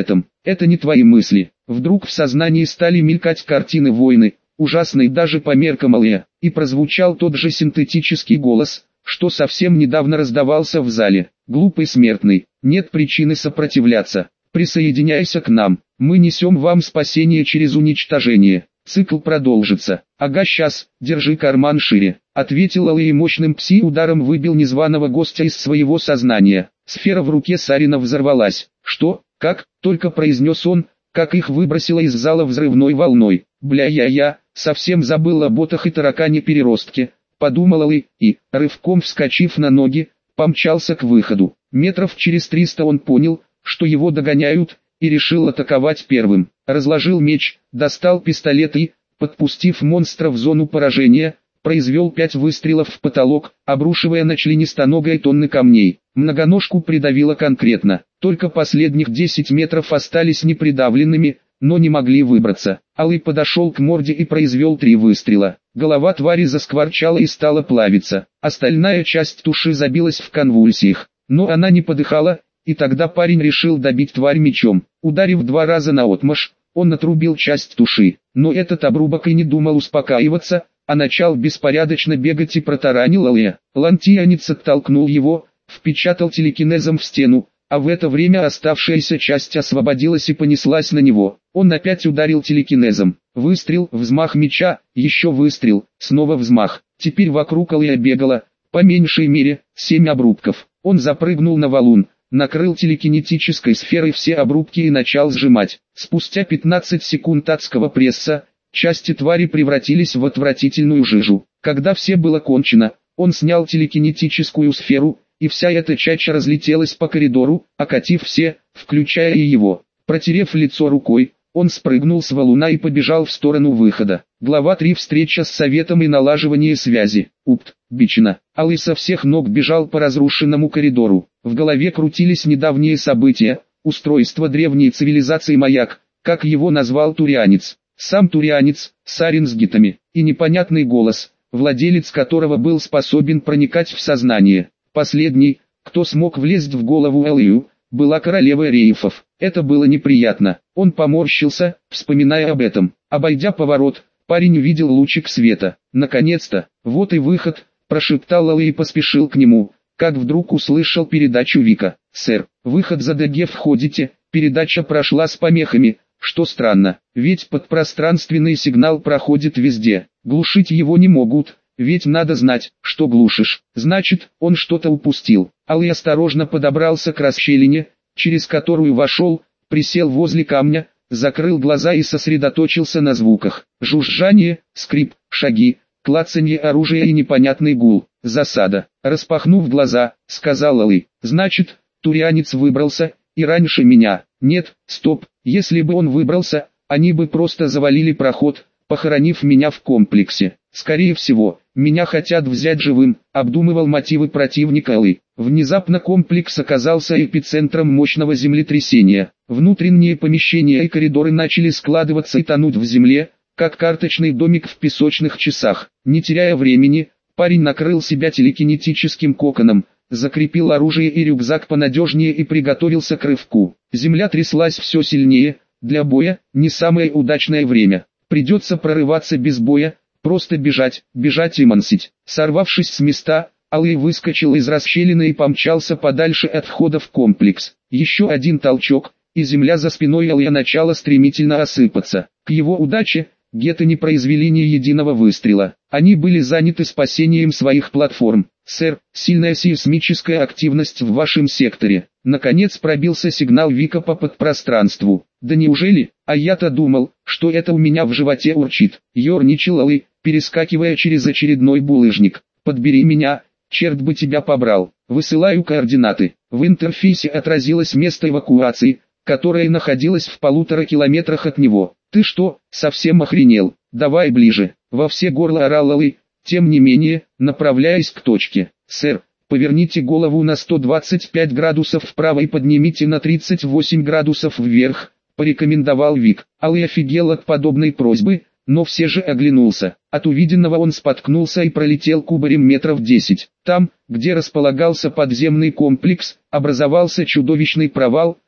это не твои мысли. Вдруг в сознании стали мелькать картины войны, ужасные даже по меркам Алия, и прозвучал тот же синтетический голос, что совсем недавно раздавался в зале. Глупый смертный, нет причины сопротивляться. Присоединяйся к нам, мы несем вам спасение через уничтожение. Цикл продолжится. Ага, сейчас, держи карман шире, ответил Алый и мощным пси-ударом выбил незваного гостя из своего сознания. Сфера в руке Сарина взорвалась. Что, как, только произнес он, как их выбросило из зала взрывной волной. Бля-я-я, совсем забыл о ботах и таракане-переростке, подумал Алый, и, рывком вскочив на ноги, помчался к выходу. Метров через триста он понял, что его догоняют, и решил атаковать первым. Разложил меч, достал пистолет и, подпустив монстра в зону поражения, произвел пять выстрелов в потолок, обрушивая на членистоногой тонны камней. Многоножку придавило конкретно, только последних десять метров остались непридавленными, но не могли выбраться. Алый подошел к морде и произвел три выстрела. Голова твари заскворчала и стала плавиться. Остальная часть туши забилась в конвульсиях, но она не подыхала, и тогда парень решил добить тварь мечом. Ударив два раза наотмашь, он отрубил часть туши, но этот обрубок и не думал успокаиваться, а начал беспорядочно бегать и протаранил Алия. Лантиянец оттолкнул его, впечатал телекинезом в стену, а в это время оставшаяся часть освободилась и понеслась на него. Он опять ударил телекинезом. Выстрел, взмах меча, еще выстрел, снова взмах. Теперь вокруг Алия бегало, по меньшей мере, семь обрубков. Он запрыгнул на валун, накрыл телекинетической сферой все обрубки и начал сжимать. Спустя пятнадцать секунд адского пресса, части твари превратились в отвратительную жижу. Когда все было кончено, он снял телекинетическую сферу, и вся эта чача разлетелась по коридору, окатив все, включая и его. Протерев лицо рукой, он спрыгнул с валуна и побежал в сторону выхода. Глава три. Встреча с советом и налаживание связи. Упт, бичина. Алый со всех ног бежал по разрушенному коридору. В голове крутились недавние события, устройство древней цивилизации маяк, как его назвал турианец. Сам турианец, Сарин с гитами, и непонятный голос, владелец которого был способен проникать в сознание. Последний, кто смог влезть в голову Алию, была королева рейфов. Это было неприятно. Он поморщился, вспоминая об этом. Обойдя поворот, парень увидел лучик света. Наконец-то, вот и выход, прошептал Алый и поспешил к нему, как вдруг услышал передачу Вика. «Сэр, выход за ДГ входите». Передача прошла с помехами, что странно, ведь подпространственный сигнал проходит везде. Глушить его не могут, ведь надо знать, что глушишь. Значит, он что-то упустил. Алый осторожно подобрался к расщелине, через которую вошел, присел возле камня, закрыл глаза и сосредоточился на звуках. Жужжание, скрип, шаги, клацанье оружия и непонятный гул. Засада. Распахнув глаза, сказал Алый. Значит, турианец выбрался, и раньше меня. Нет, стоп, если бы он выбрался, они бы просто завалили проход, похоронив меня в комплексе. Скорее всего, меня хотят взять живым, обдумывал мотивы противника Алый. Внезапно комплекс оказался эпицентром мощного землетрясения. Внутренние помещения и коридоры начали складываться и тонуть в земле, как карточный домик в песочных часах. Не теряя времени, парень накрыл себя телекинетическим коконом, закрепил оружие и рюкзак понадежнее и приготовился к рывку. Земля тряслась все сильнее, для боя не самое удачное время. Придется прорываться без боя, просто бежать, бежать и мансить. Сорвавшись с места, Алый выскочил из расщелины и помчался подальше от входа в комплекс. Еще один толчок, и земля за спиной Алия начала стремительно осыпаться. К его удаче, геты не произвели ни единого выстрела. Они были заняты спасением своих платформ. «Сэр, сильная сейсмическая активность в вашем секторе». Наконец пробился сигнал Вика по подпространству. «Да неужели? А я-то думал, что это у меня в животе урчит». Ёрничал Алый, перескакивая через очередной булыжник. «Подбери меня, черт бы тебя побрал». «Высылаю координаты». В интерфейсе отразилось место эвакуации, которое находилось в полутора километрах от него. «Ты что, совсем охренел? Давай ближе». Во все горло орал Алый, тем не менее, направляясь к точке. «Сэр, поверните голову на сто двадцать пять градусов вправо и поднимите на тридцать восемь градусов вверх», порекомендовал Вик. Алый офигел от подобной просьбы, но все же оглянулся. От увиденного он споткнулся и пролетел кубарем метров десять. Там, где располагался подземный комплекс, образовался чудовищный провал,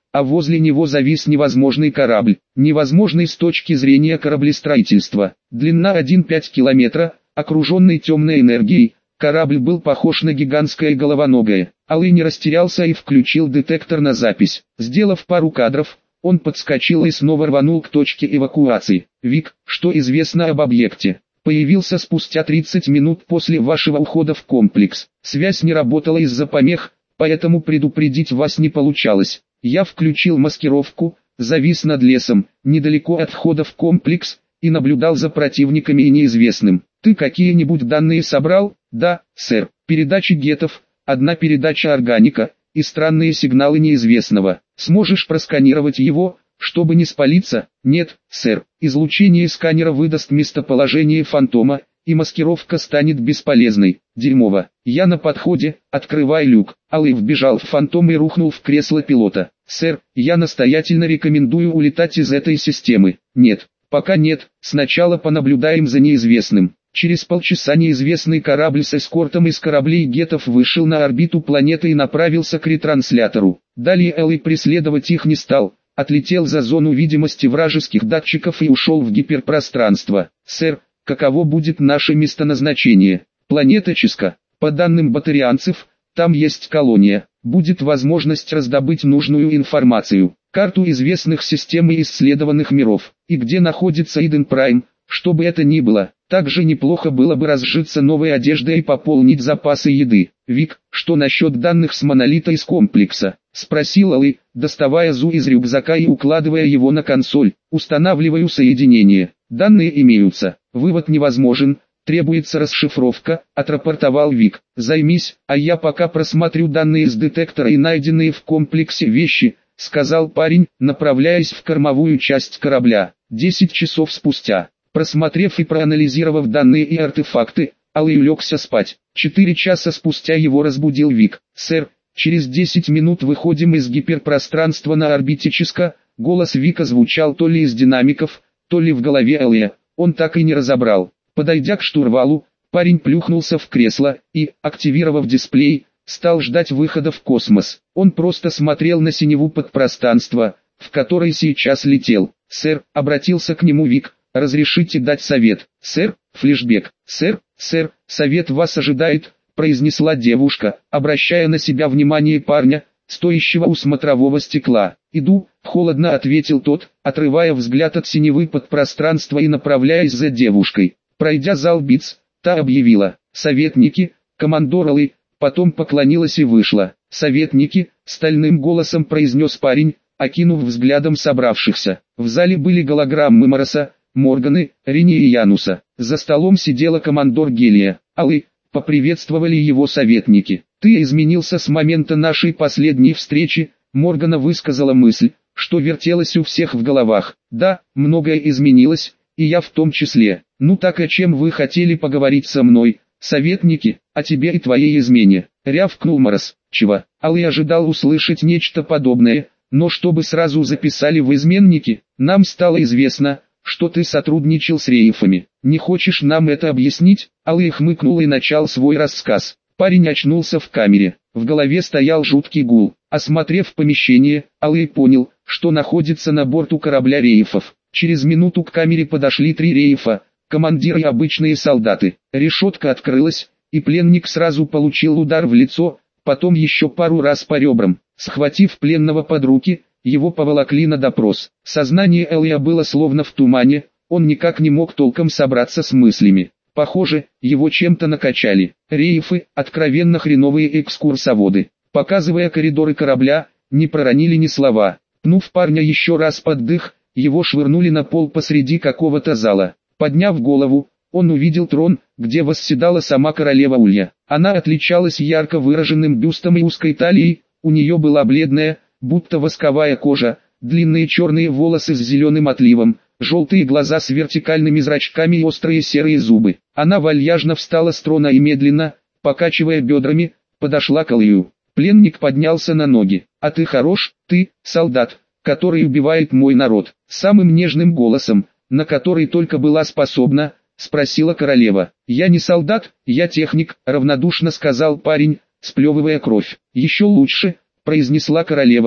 а возле него завис невозможный корабль, невозможный с точки зрения кораблестроительства. Длина один целых пять десятых километра, окруженный темной энергией, корабль был похож на гигантское головоногое. Алый не растерялся и включил детектор на запись. Сделав пару кадров, он подскочил и снова рванул к точке эвакуации. «Вик, что известно об объекте?» «Появился спустя тридцать минут после вашего ухода в комплекс. Связь не работала из-за помех, поэтому предупредить вас не получалось. Я включил маскировку, завис над лесом, недалеко от входа в комплекс, и наблюдал за противниками и неизвестным. Ты какие-нибудь данные собрал?» «Да, сэр. Передачи гетов, одна передача органика, и странные сигналы неизвестного. Сможешь просканировать его, чтобы не спалиться?» «Нет, сэр. Излучение сканера выдаст местоположение фантома, и маскировка станет бесполезной». «Дерьмово. Я на подходе, открывай люк». Алый вбежал в фантом и рухнул в кресло пилота. «Сэр, я настоятельно рекомендую улетать из этой системы». «Нет, пока нет, сначала понаблюдаем за неизвестным». Через полчаса неизвестный корабль с эскортом из кораблей гетов вышел на орбиту планеты и направился к ретранслятору. Далее Элли преследовать их не стал, отлетел за зону видимости вражеских датчиков и ушел в гиперпространство. «Сэр, каково будет наше местоназначение?» «Планета Чиска. По данным батарианцев, там есть колония. Будет возможность раздобыть нужную информацию, карту известных систем и исследованных миров, и где находится Иден Прайм, что бы это ни было. Также неплохо было бы разжиться новой одеждой и пополнить запасы еды». «Вик, что насчет данных с монолита из комплекса?» — спросил Алый, доставая ЗУ из рюкзака и укладывая его на консоль. «Устанавливаю соединение. Данные имеются. Вывод невозможен. Требуется расшифровка», — отрапортовал Вик. «Займись, а я пока просмотрю данные с детектора и найденные в комплексе вещи», — сказал парень, направляясь в кормовую часть корабля. Десять часов спустя, просмотрев и проанализировав данные и артефакты, Алый улегся спать. Четыре часа спустя его разбудил Вик. «Сэр, через десять минут выходим из гиперпространства на орбите Чиска». Голос Вика звучал то ли из динамиков, то ли в голове Алия, он так и не разобрал. Подойдя к штурвалу, парень плюхнулся в кресло и, активировав дисплей, стал ждать выхода в космос. Он просто смотрел на синеву подпространства, в которой сейчас летел. «Сэр», — обратился к нему Вик, — «разрешите дать совет?» «Сэр», флешбек. «Сэр, сэр, совет вас ожидает», — произнесла девушка, обращая на себя внимание парня, стоящего у смотрового стекла. «Иду», — холодно ответил тот, отрывая взгляд от синевы подпространства и направляясь за девушкой. Пройдя зал БИЦ, та объявила: «Советники, командор Алый», потом поклонилась и вышла. «Советники», — стальным голосом произнес парень, окинув взглядом собравшихся. В зале были голограммы Мороса, Морганы, Рини и Януса. За столом сидела командор Гелия. «Алый», — поприветствовали его советники. «Ты изменился с момента нашей последней встречи», — Моргана высказала мысль, что вертелась у всех в головах. «Да, многое изменилось, и я в том числе. Ну так о чем вы хотели поговорить со мной, советники, о тебе и твоей измене?» — рявкнул Морос. «Чего?» Алый ожидал услышать нечто подобное, но чтобы сразу записали в изменники, нам стало известно, что ты сотрудничал с рейфами. Не хочешь нам это объяснить?» Алый хмыкнул и начал свой рассказ. Парень очнулся в камере. В голове стоял жуткий гул. Осмотрев помещение, Алый понял, что находится на борту корабля рейфов. Через минуту к камере подошли три рейфа, командир и обычные солдаты. Решетка открылась, и пленник сразу получил удар в лицо, потом еще пару раз по ребрам. Схватив пленного под руки, его поволокли на допрос. Сознание Элия было словно в тумане, он никак не мог толком собраться с мыслями. Похоже, его чем-то накачали. Рейфы, откровенно хреновые экскурсоводы, показывая коридоры корабля, не проронили ни слова. Пнув парня еще раз под дых, его швырнули на пол посреди какого-то зала. Подняв голову, он увидел трон, где восседала сама королева Улья. Она отличалась ярко выраженным бюстом и узкой талией, у нее была бледная, будто восковая кожа, длинные черные волосы с зеленым отливом, желтые глаза с вертикальными зрачками и острые серые зубы. Она вальяжно встала с трона и медленно, покачивая бедрами, подошла к Алию. Пленник поднялся на ноги. «А ты хорош, ты, солдат, который убивает мой народ», самым нежным голосом, на который только была способна, спросила королева. «Я не солдат, я техник», равнодушно сказал парень, сплевывая кровь. «Еще лучше», произнесла королева,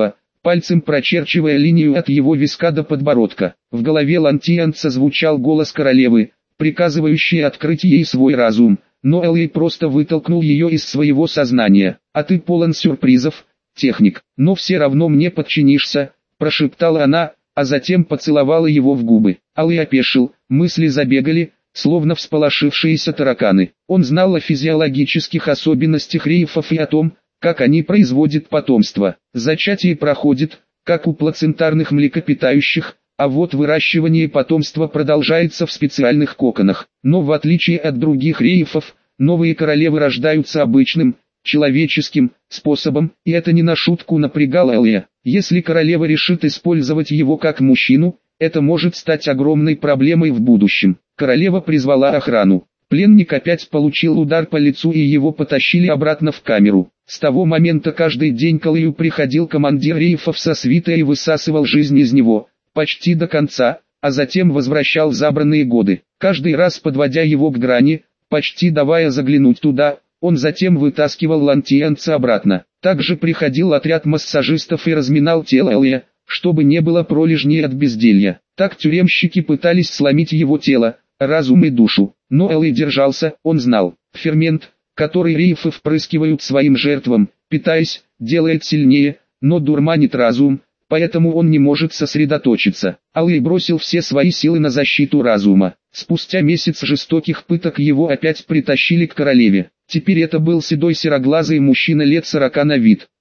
пальцем прочерчивая линию от его виска до подбородка. В голове Лантианца звучал голос королевы, приказывающий открыть ей свой разум, но Элли просто вытолкнул ее из своего сознания. «А ты полон сюрпризов, техник, но все равно мне подчинишься», – прошептала она, а затем поцеловала его в губы. Алый опешил, мысли забегали, словно всполошившиеся тараканы. Он знал о физиологических особенностях рейфов и о том, как они производят потомство. Зачатие проходит, как у плацентарных млекопитающих, а вот выращивание потомства продолжается в специальных коконах. Но в отличие от других рейфов, новые королевы рождаются обычным, человеческим способом, и это не на шутку напрягало Элия. Если королева решит использовать его как мужчину, это может стать огромной проблемой в будущем. Королева призвала охрану. Пленник опять получил удар по лицу и его потащили обратно в камеру. С того момента каждый день к Элию приходил командир рейфов со свитой и высасывал жизнь из него, почти до конца, а затем возвращал забранные годы. Каждый раз подводя его к грани, почти давая заглянуть туда, он затем вытаскивал Лантианца обратно. Также приходил отряд массажистов и разминал тело Элия, чтобы не было пролежней от безделья. Так тюремщики пытались сломить его тело, разум и душу. Но Элли держался, он знал, фермент, который рейфы впрыскивают своим жертвам, питаясь, делает сильнее, но дурманит разум, поэтому он не может сосредоточиться. Элли бросил все свои силы на защиту разума. Спустя месяц жестоких пыток его опять притащили к королеве. Теперь это был седой сероглазый мужчина лет сорока на вид.